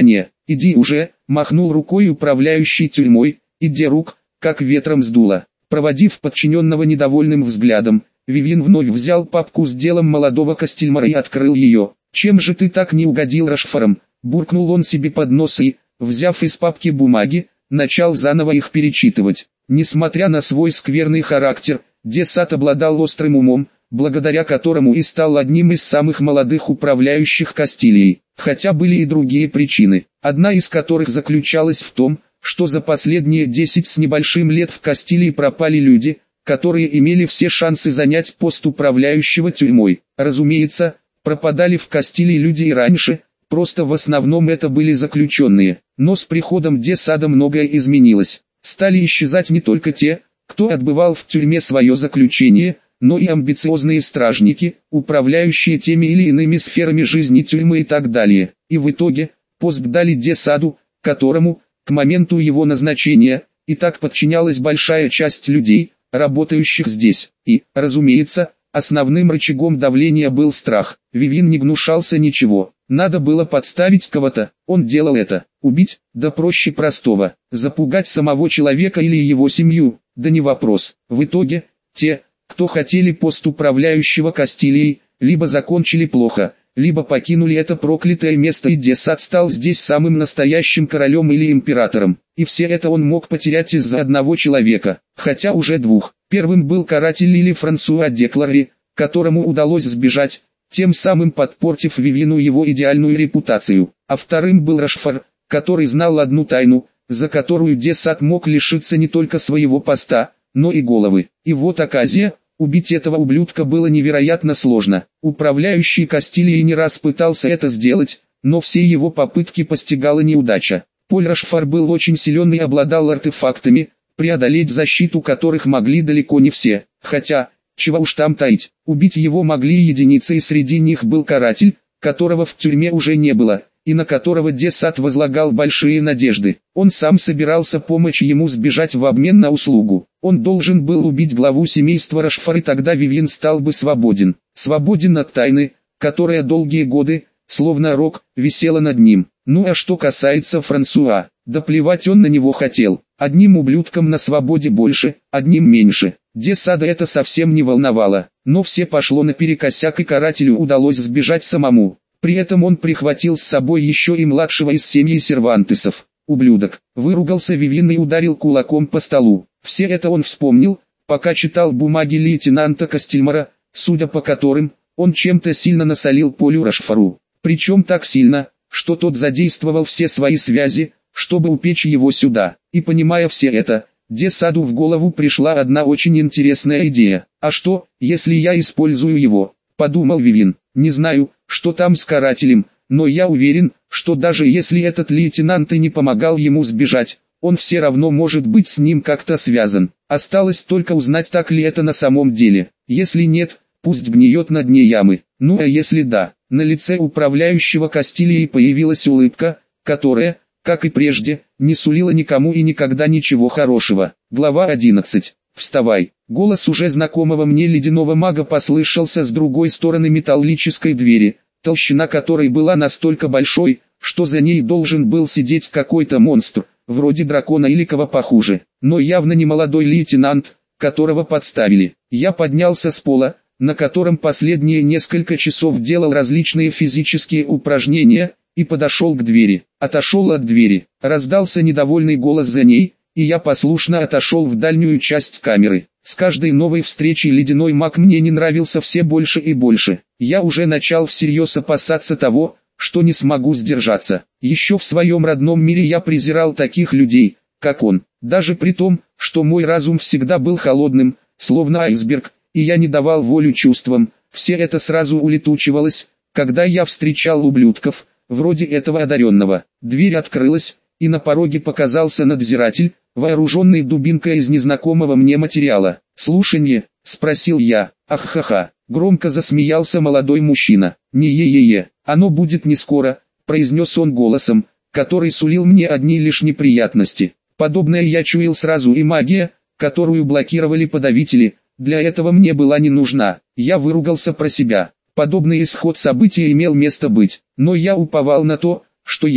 иди уже, махнул рукой управляющий тюрьмой, иди рук, как ветром сдуло. Проводив подчиненного недовольным взглядом, Вивин вновь взял папку с делом молодого Костельмара и открыл ее. «Чем же ты так не угодил Рошфорам?» – буркнул он себе под нос и, взяв из папки бумаги, начал заново их перечитывать. Несмотря на свой скверный характер, де Сад обладал острым умом, благодаря которому и стал одним из самых молодых управляющих Кастилией. Хотя были и другие причины, одна из которых заключалась в том, что за последние десять с небольшим лет в Кастилии пропали люди, которые имели все шансы занять пост управляющего тюрьмой. Разумеется, пропадали в Кастилии люди и раньше, просто в основном это были заключенные. Но с приходом де Сада многое изменилось. Стали исчезать не только те, кто отбывал в тюрьме свое заключение, но и амбициозные стражники, управляющие теми или иными сферами жизни тюрьмы и так далее. И в итоге, пост дали де Саду, которому, к моменту его назначения, и так подчинялась большая часть людей, работающих здесь. И, разумеется, основным рычагом давления был страх. Вивин не гнушался ничего. Надо было подставить кого-то, он делал это. Убить, да проще простого. Запугать самого человека или его семью, да не вопрос. В итоге, те, кто хотели пост управляющего Кастилией, либо закончили плохо, либо покинули это проклятое место, и де Сад стал здесь самым настоящим королем или императором. И все это он мог потерять из-за одного человека, хотя уже двух. Первым был каратель Лили Франсуа де Клари, которому удалось сбежать, тем самым подпортив Вивину его идеальную репутацию. А вторым был Рошфор, который знал одну тайну, за которую де Сад мог лишиться не только своего поста, но и головы. И вот оказия. Убить этого ублюдка было невероятно сложно. Управляющий Кастилией не раз пытался это сделать, но все его попытки постигала неудача. Поль Рошфор был очень силен и обладал артефактами, преодолеть защиту которых могли далеко не все. Хотя, чего уж там таить, убить его могли единицы, и среди них был каратель, которого в тюрьме уже не было, и на которого де Сад возлагал большие надежды. Он сам собирался помочь ему сбежать в обмен на услугу. Он должен был убить главу семейства Рошфор, и тогда Вивин стал бы свободен. Свободен от тайны, которая долгие годы, словно рог, висела над ним. Ну а что касается Франсуа, да плевать он на него хотел. Одним ублюдком на свободе больше, одним меньше. Де Сада это совсем не волновало, но все пошло наперекосяк, и карателю удалось сбежать самому. При этом он прихватил с собой еще и младшего из семьи Сервантесов. «Ублюдок!» — выругался Вивин и ударил кулаком по столу. Все это он вспомнил, пока читал бумаги лейтенанта Костельмара, судя по которым, он чем-то сильно насолил Полю Рошфору. Причем так сильно, что тот задействовал все свои связи, чтобы упечь его сюда. И понимая все это, де Саду в голову пришла одна очень интересная идея. «А что, если я использую его?» — подумал Вивин. «Не знаю, что там с карателем, но я уверен, что даже если этот лейтенант и не помогал ему сбежать, он все равно может быть с ним как-то связан. Осталось только узнать, так ли это на самом деле. Если нет, пусть гниет на дне ямы. Ну а если да?» На лице управляющего Кастилией появилась улыбка, которая, как и прежде, не сулила никому и никогда ничего хорошего. Глава одиннадцать. «Вставай!» Голос уже знакомого мне ледяного мага послышался с другой стороны металлической двери, толщина которой была настолько большой, что за ней должен был сидеть какой-то монстр, вроде дракона или кого похуже, но явно не молодой лейтенант, которого подставили. Я поднялся с пола, на котором последние несколько часов делал различные физические упражнения, и подошел к двери. Отошел от двери, раздался недовольный голос за ней, и я послушно отошел в дальнюю часть камеры. С каждой новой встречей ледяной маг мне не нравился все больше и больше. Я уже начал всерьез опасаться того, что не смогу сдержаться. Еще в своем родном мире я презирал таких людей, как он. Даже при том, что мой разум всегда был холодным, словно айсберг, и я не давал волю чувствам. Все это сразу улетучивалось, когда я встречал ублюдков, вроде этого одаренного. Дверь открылась, и на пороге показался надзиратель, вооруженный дубинкой из незнакомого мне материала. «Слушанье?» — спросил я. «Ах-ха-ха!» — громко засмеялся молодой мужчина. «Не-е-е-е, оно будет не скоро», — произнес он голосом, который сулил мне одни лишь неприятности. Подобное я чуял сразу, и магия, которую блокировали подавители, для этого мне была не нужна. Я выругался про себя. Подобный исход событий имел место быть, но я уповал на то, что я,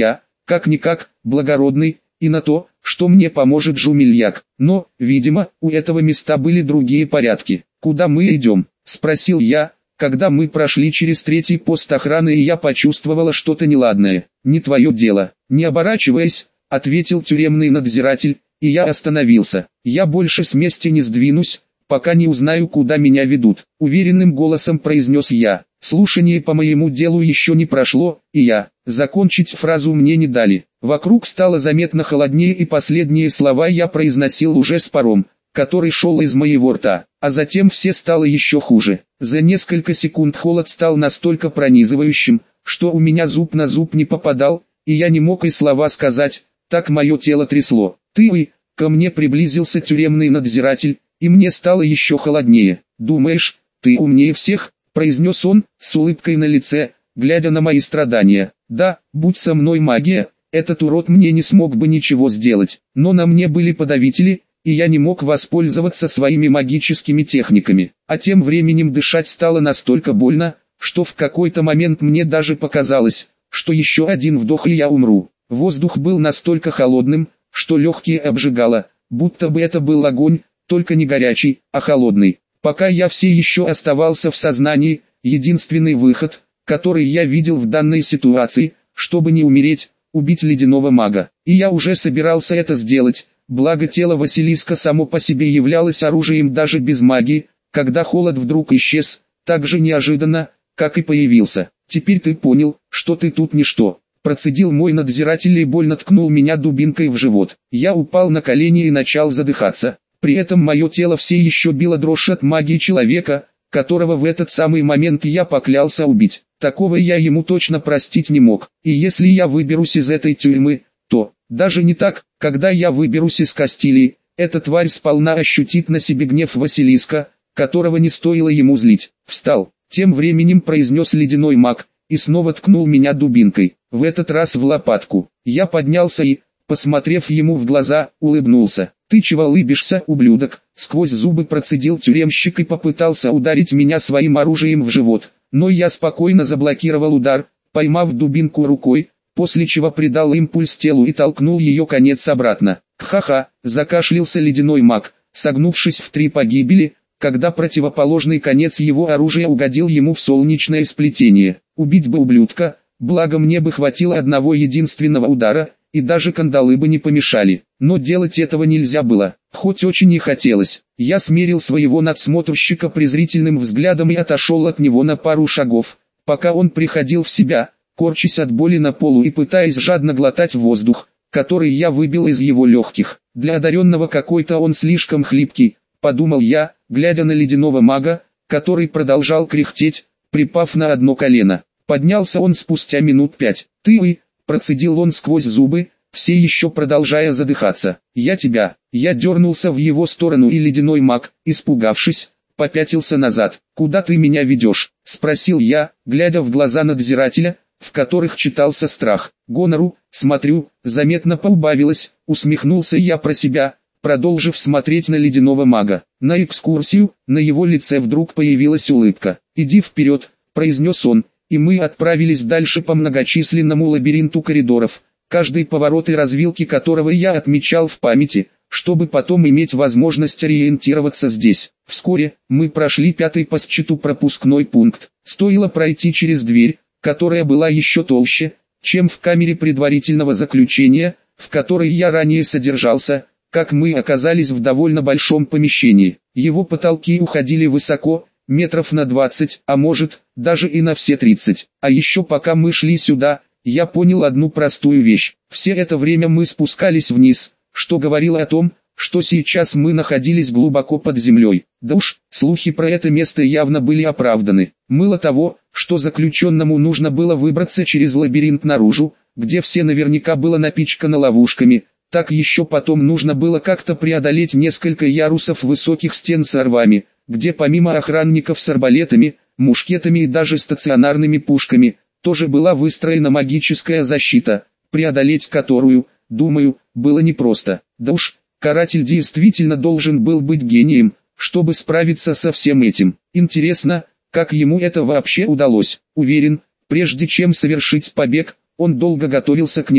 как-никак, благородный, и на то, что мне поможет Жумельяк. Но, видимо, у этого места были другие порядки. «Куда мы идем?» – спросил я, когда мы прошли через третий пост охраны и я почувствовала что-то неладное. «Не твое дело». «Не оборачиваясь», – ответил тюремный надзиратель, и я остановился. «Я больше с места не сдвинусь, пока не узнаю, куда меня ведут», – уверенным голосом произнес я. Слушание по моему делу еще не прошло, и я, закончить фразу мне не дали. Вокруг стало заметно холоднее, и последние слова я произносил уже с паром, который шел из моего рта, а затем все стало еще хуже. За несколько секунд холод стал настолько пронизывающим, что у меня зуб на зуб не попадал, и я не мог и слова сказать, так мое тело трясло. «Ты и...» Ко мне приблизился тюремный надзиратель, и мне стало еще холоднее. «Думаешь, ты умнее всех?» произнес он, с улыбкой на лице, глядя на мои страдания. «Да, будь со мной магия, этот урод мне не смог бы ничего сделать, но на мне были подавители, и я не мог воспользоваться своими магическими техниками. А тем временем дышать стало настолько больно, что в какой-то момент мне даже показалось, что еще один вдох и я умру. Воздух был настолько холодным, что легкие обжигало, будто бы это был огонь, только не горячий, а холодный. Пока я все еще оставался в сознании, единственный выход, который я видел в данной ситуации, чтобы не умереть, убить ледяного мага. И я уже собирался это сделать, благо тело Василиска само по себе являлось оружием даже без магии, когда холод вдруг исчез, так же неожиданно, как и появился. «Теперь ты понял, что ты тут ничто», процедил мой надзиратель и больно ткнул меня дубинкой в живот. Я упал на колени и начал задыхаться. При этом мое тело все еще било дрожь от магии человека, которого в этот самый момент я поклялся убить. Такого я ему точно простить не мог. И если я выберусь из этой тюрьмы, то, даже не так, когда я выберусь из Кастилии, эта тварь сполна ощутит на себе гнев Василиска, которого не стоило ему злить. «Встал», тем временем произнес ледяной маг, и снова ткнул меня дубинкой, в этот раз в лопатку. Я поднялся и, посмотрев ему в глаза, улыбнулся. «Ты чего лыбишься, ублюдок?» Сквозь зубы процедил тюремщик и попытался ударить меня своим оружием в живот, но я спокойно заблокировал удар, поймав дубинку рукой, после чего придал импульс телу и толкнул ее конец обратно. «Ха-ха!» – закашлялся ледяной маг, согнувшись в три погибели, когда противоположный конец его оружия угодил ему в солнечное сплетение. Убить бы ублюдка, благо мне бы хватило одного единственного удара, и даже кандалы бы не помешали. Но делать этого нельзя было, хоть очень и хотелось. Я смерил своего надсмотрщика презрительным взглядом и отошел от него на пару шагов, пока он приходил в себя, корчась от боли на полу и пытаясь жадно глотать воздух, который я выбил из его легких. Для одаренного какой-то он слишком хлипкий, подумал я, глядя на ледяного мага, который продолжал кряхтеть, припав на одно колено. Поднялся он спустя минут пять. «Ты и...» процедил он сквозь зубы, все еще продолжая задыхаться. «Я тебя!» Я дернулся в его сторону, и ледяной маг, испугавшись, попятился назад. «Куда ты меня ведешь?» спросил я, глядя в глаза надзирателя, в которых читался страх. «Гонору, смотрю, заметно поубавилось», усмехнулся я про себя, продолжив смотреть на ледяного мага. «На экскурсию», на его лице вдруг появилась улыбка. «Иди вперед», произнес он, и мы отправились дальше по многочисленному лабиринту коридоров, каждый поворот и развилки которого я отмечал в памяти, чтобы потом иметь возможность ориентироваться здесь. Вскоре, мы прошли пятый по счету пропускной пункт. Стоило пройти через дверь, которая была еще толще, чем в камере предварительного заключения, в которой я ранее содержался, как мы оказались в довольно большом помещении. Его потолки уходили высоко, метров на двадцать, а может, даже и на все тридцать. А еще пока мы шли сюда, я понял одну простую вещь. Все это время мы спускались вниз, что говорило о том, что сейчас мы находились глубоко под землей. Да уж, слухи про это место явно были оправданы. Мало того, что заключенному нужно было выбраться через лабиринт наружу, где все наверняка было напичкано ловушками, так еще потом нужно было как-то преодолеть несколько ярусов высоких стен с рвами, где помимо охранников с арбалетами, мушкетами и даже стационарными пушками, тоже была выстроена магическая защита, преодолеть которую, думаю, было непросто. Да уж, каратель действительно должен был быть гением, чтобы справиться со всем этим. Интересно, как ему это вообще удалось. Уверен, прежде чем совершить побег, он долго готовился к нему.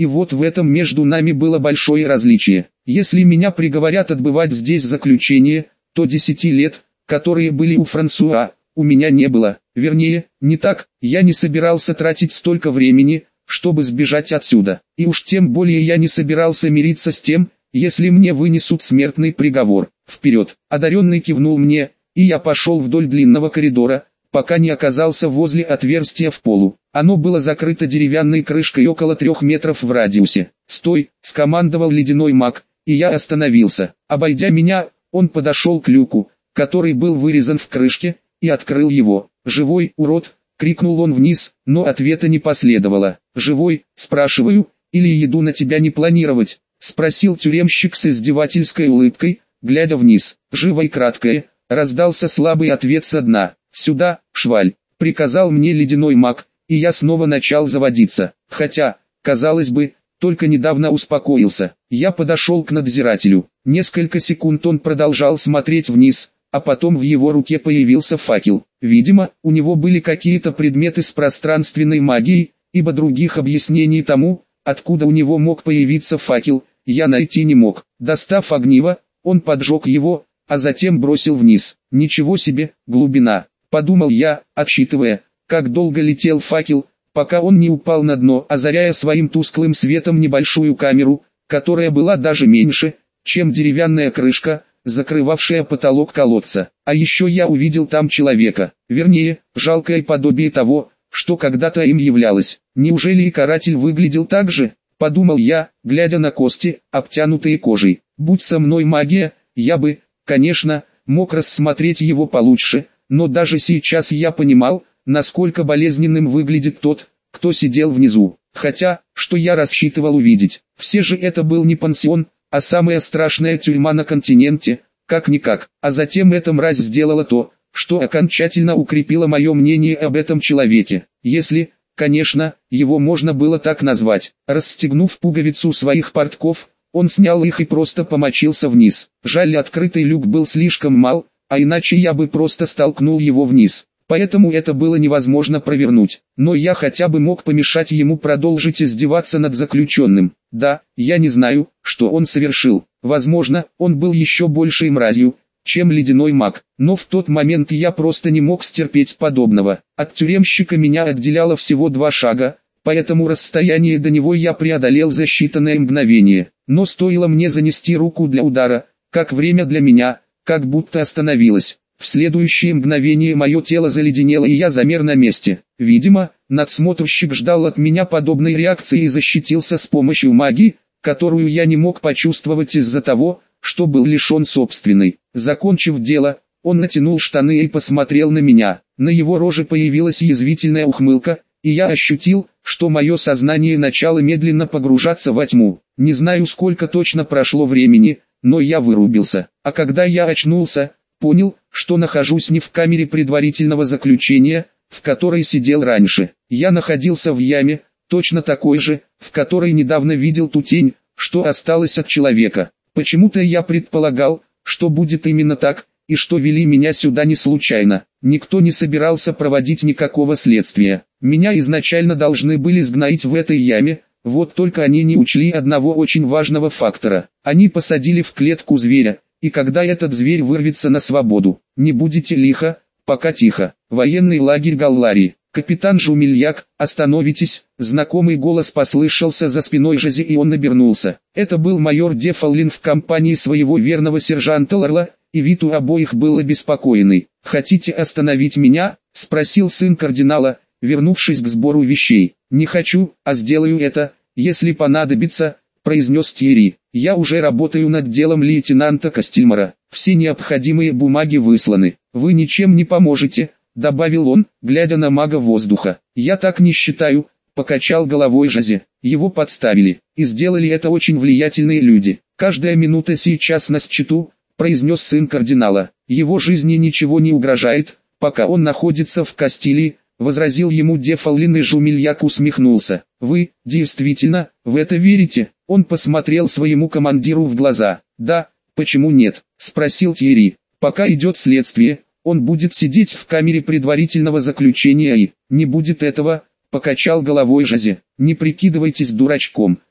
И вот в этом между нами было большое различие. Если меня приговорят отбывать здесь заключение, то десяти лет, которые были у Франсуа, у меня не было. Вернее, не так, я не собирался тратить столько времени, чтобы сбежать отсюда. И уж тем более я не собирался мириться с тем, если мне вынесут смертный приговор. Вперед! Одаренный кивнул мне, и я пошел вдоль длинного коридора, пока не оказался возле отверстия в полу. Оно было закрыто деревянной крышкой около трех метров в радиусе. «Стой!» – скомандовал ледяной маг, и я остановился. Обойдя меня, он подошел к люку, который был вырезан в крышке, и открыл его. «Живой, урод!» – крикнул он вниз, но ответа не последовало. «Живой?» – спрашиваю, или еду на тебя не планировать? – спросил тюремщик с издевательской улыбкой, глядя вниз. «Живо и краткое!» – раздался слабый ответ со дна. «Сюда, шваль!» – приказал мне ледяной маг, и я снова начал заводиться. Хотя, казалось бы, только недавно успокоился. Я подошел к надзирателю. Несколько секунд он продолжал смотреть вниз, а потом в его руке появился факел. Видимо, у него были какие-то предметы с пространственной магией, ибо других объяснений тому, откуда у него мог появиться факел, я найти не мог. Достав огниво, он поджег его, а затем бросил вниз. «Ничего себе, глубина!» – подумал я, отсчитывая, как долго летел факел, пока он не упал на дно, озаряя своим тусклым светом небольшую камеру, которая была даже меньше, чем деревянная крышка, закрывавшая потолок колодца. А еще я увидел там человека, вернее, жалкое подобие того, что когда-то им являлось. Неужели и каратель выглядел так же? Подумал я, глядя на кости, обтянутые кожей. Будь со мной магия, я бы, конечно, мог рассмотреть его получше, но даже сейчас я понимал, насколько болезненным выглядит тот, кто сидел внизу. Хотя, что я рассчитывал увидеть? Все же это был не пансион, а самая страшная тюрьма на континенте, как-никак. А затем эта мразь сделала то, что окончательно укрепило мое мнение об этом человеке. Если, конечно, его можно было так назвать. Расстегнув пуговицу своих портков, он снял их и просто помочился вниз. Жаль, открытый люк был слишком мал, а иначе я бы просто столкнул его вниз. Поэтому это было невозможно провернуть. Но я хотя бы мог помешать ему продолжить издеваться над заключенным. Да, я не знаю, что он совершил. Возможно, он был еще большей мразью, чем ледяной маг. Но в тот момент я просто не мог стерпеть подобного. От тюремщика меня отделяло всего два шага, поэтому расстояние до него я преодолел за считанные мгновения. Но стоило мне занести руку для удара, как время для меня, как будто остановилось. В следующее мгновение мое тело заледенело и я замер на месте. Видимо, надсмотрщик ждал от меня подобной реакции и защитился с помощью магии, которую я не мог почувствовать из-за того, что был лишен собственной. Закончив дело, он натянул штаны и посмотрел на меня. На его роже появилась язвительная ухмылка, и я ощутил, что мое сознание начало медленно погружаться во тьму. Не знаю, сколько точно прошло времени, но я вырубился. А когда я очнулся, понял, что нахожусь не в камере предварительного заключения, в которой сидел раньше. Я находился в яме, точно такой же, в которой недавно видел ту тень, что осталась от человека. Почему-то я предполагал, что будет именно так, и что вели меня сюда не случайно. Никто не собирался проводить никакого следствия. Меня изначально должны были сгноить в этой яме, вот только они не учли одного очень важного фактора. Они посадили в клетку зверя, и когда этот зверь вырвется на свободу, не будете лихо, пока тихо. Военный лагерь Галларии. Капитан Жумельяк, остановитесь, знакомый голос послышался за спиной Жози и он обернулся. Это был майор Дефалин в компании своего верного сержанта Ларла, и вид у обоих был обеспокоенный. «Хотите остановить меня?» – спросил сын кардинала, вернувшись к сбору вещей. «Не хочу, а сделаю это, если понадобится», – произнес Тьерри. «Я уже работаю над делом лейтенанта Костельмара. Все необходимые бумаги высланы. Вы ничем не поможете», — добавил он, глядя на мага воздуха. «Я так не считаю», — покачал головой Жози. «Его подставили, и сделали это очень влиятельные люди. Каждая минута сейчас на счету», — произнес сын кардинала. «Его жизни ничего не угрожает, пока он находится в Кастилии», — возразил ему Дефалин, и Жумельяк усмехнулся. «Вы, действительно, в это верите?» Он посмотрел своему командиру в глаза. «Да, почему нет?» — спросил Тьерри. «Пока идет следствие, он будет сидеть в камере предварительного заключения и не будет этого», — покачал головой Жози. «Не прикидывайтесь дурачком»,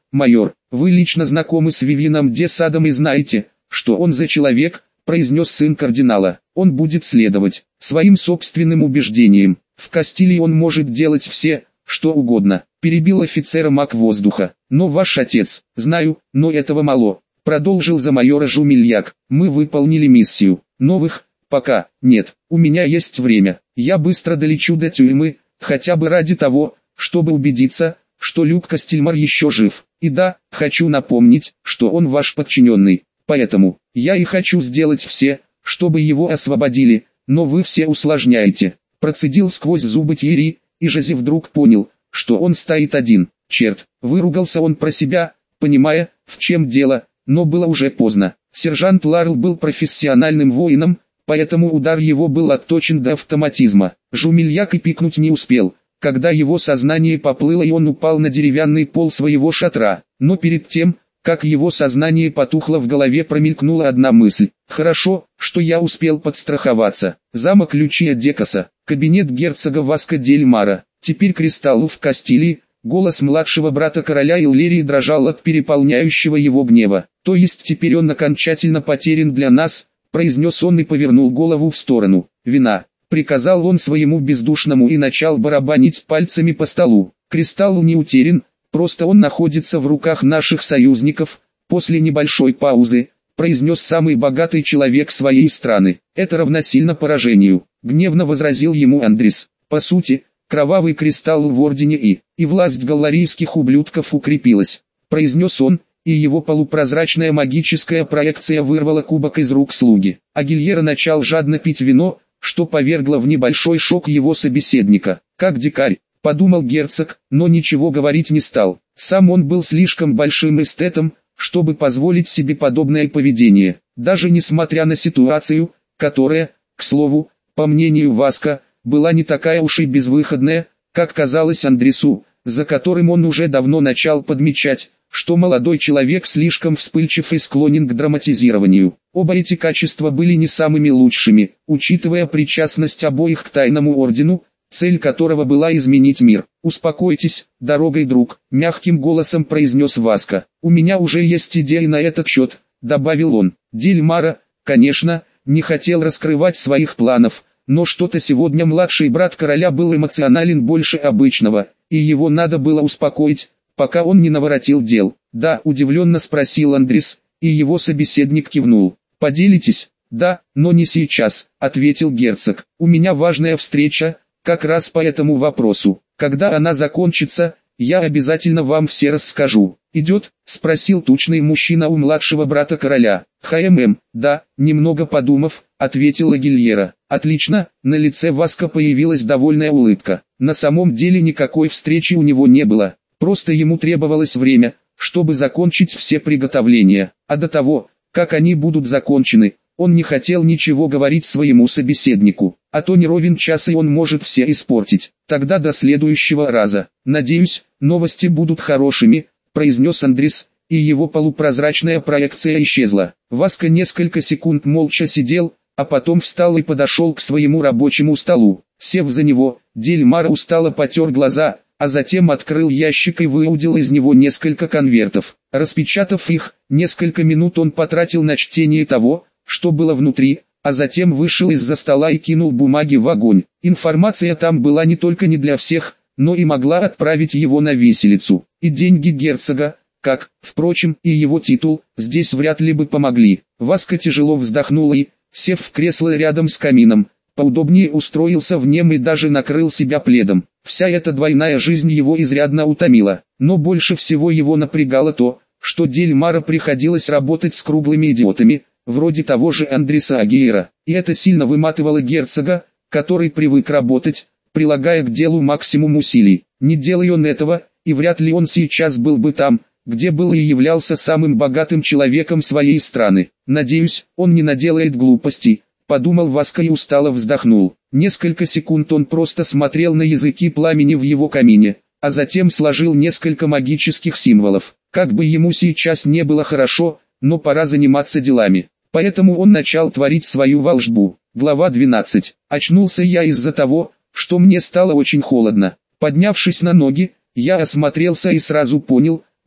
майор, вы лично знакомы с Вивином де Садом и знаете, что он за человек, произнес сын кардинала. Он будет следовать своим собственным убеждениям. В Кастилии он может делать все, что угодно, перебил офицера маг воздуха. Но ваш отец, знаю, но этого мало, продолжил за майора Жумельяк. Мы выполнили миссию. Новых, пока, нет. У меня есть время. Я быстро долечу до тюрьмы, хотя бы ради того, чтобы убедиться, что Люк Кастельмар еще жив. И да, хочу напомнить, что он ваш подчиненный. Поэтому, я и хочу сделать все, чтобы его освободили, но вы все усложняете. Процедил сквозь зубы Тьерри, и Жозе вдруг понял, что он стоит один. Черт, выругался он про себя, понимая, в чем дело, но было уже поздно. Сержант Ларл был профессиональным воином, поэтому удар его был отточен до автоматизма. Жумельяк и пикнуть не успел, когда его сознание поплыло и он упал на деревянный пол своего шатра. Но перед тем, как его сознание потухло, в голове промелькнула одна мысль. Хорошо, что я успел подстраховаться. Замок Лючия Декаса, кабинет герцога Васко дель Мара. Теперь кристаллу в Кастилии. Голос младшего брата короля Иллирии дрожал от переполняющего его гнева. То есть теперь он окончательно потерян для нас, произнес он и повернул голову в сторону. Вина, приказал он своему бездушному и начал барабанить пальцами по столу. Кристалл не утерян, просто он находится в руках наших союзников. После небольшой паузы, произнес самый богатый человек своей страны. Это равносильно поражению, гневно возразил ему Андрис. По сути, кровавый кристалл в Ордене и, и власть галларийских ублюдков укрепилась, произнес он, и его полупрозрачная магическая проекция вырвала кубок из рук слуги. А Гильера начал жадно пить вино, что повергло в небольшой шок его собеседника. Как дикарь, подумал герцог, но ничего говорить не стал. Сам он был слишком большим эстетом, чтобы позволить себе подобное поведение, даже несмотря на ситуацию, которая, к слову, по мнению Васко, была не такая уж и безвыходная, как казалось Андрису, за которым он уже давно начал подмечать, что молодой человек слишком вспыльчив и склонен к драматизированию. Оба эти качества были не самыми лучшими, учитывая причастность обоих к тайному ордену, цель которого была изменить мир. «Успокойтесь, дорогой друг», — мягким голосом произнес Васко. «У меня уже есть идеи на этот счет», — добавил он. Дель Мара, конечно, не хотел раскрывать своих планов, но что-то сегодня младший брат короля был эмоционален больше обычного, и его надо было успокоить, пока он не наворотил дел. «Да», — удивленно спросил Андрис, и его собеседник кивнул. «Поделитесь?» «Да, но не сейчас», — ответил герцог. «У меня важная встреча, как раз по этому вопросу. Когда она закончится, я обязательно вам все расскажу». «Идет?» — спросил тучный мужчина у младшего брата короля. «ХММ, да», — немного подумав, ответила Гильера. «Отлично», — на лице Васко появилась довольная улыбка. На самом деле никакой встречи у него не было, просто ему требовалось время, чтобы закончить все приготовления, а до того, как они будут закончены, он не хотел ничего говорить своему собеседнику, а то не ровен час и он может все испортить. «Тогда до следующего раза. Надеюсь, новости будут хорошими», — произнес Андрис, и его полупрозрачная проекция исчезла. Васко несколько секунд молча сидел, а потом встал и подошел к своему рабочему столу. Сев за него, Дель Мара устало потер глаза, а затем открыл ящик и выудил из него несколько конвертов. Распечатав их, несколько минут он потратил на чтение того, что было внутри, а затем вышел из-за стола и кинул бумаги в огонь. Информация там была не только не для всех, но и могла отправить его на виселицу. И деньги герцога, как, впрочем, и его титул, здесь вряд ли бы помогли. Васко тяжело вздохнул и, сев в кресло рядом с камином, поудобнее устроился в нем и даже накрыл себя пледом. Вся эта двойная жизнь его изрядно утомила, но больше всего его напрягало то, что Дель Мара приходилось работать с круглыми идиотами, вроде того же Андриса Агиера, и это сильно выматывало герцога, который привык работать, прилагая к делу максимум усилий. Не делая он этого, и вряд ли он сейчас был бы там, где был и являлся самым богатым человеком своей страны. «Надеюсь, он не наделает глупостей», — подумал Васко и устало вздохнул. Несколько секунд он просто смотрел на языки пламени в его камине, а затем сложил несколько магических символов. Как бы ему сейчас не было хорошо, но пора заниматься делами. Поэтому он начал творить свою волшбу. Глава двенадцать. Очнулся я из-за того, что мне стало очень холодно. Поднявшись на ноги, я осмотрелся и сразу понял,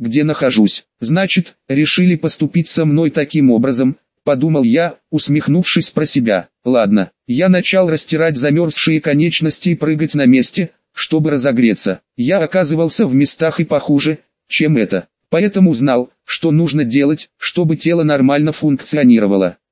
где нахожусь. Значит, решили поступить со мной таким образом, подумал я, усмехнувшись про себя. Ладно, я начал растирать замерзшие конечности и прыгать на месте, чтобы разогреться. Я оказывался в местах и похуже, чем это. Поэтому знал, что нужно делать, чтобы тело нормально функционировало.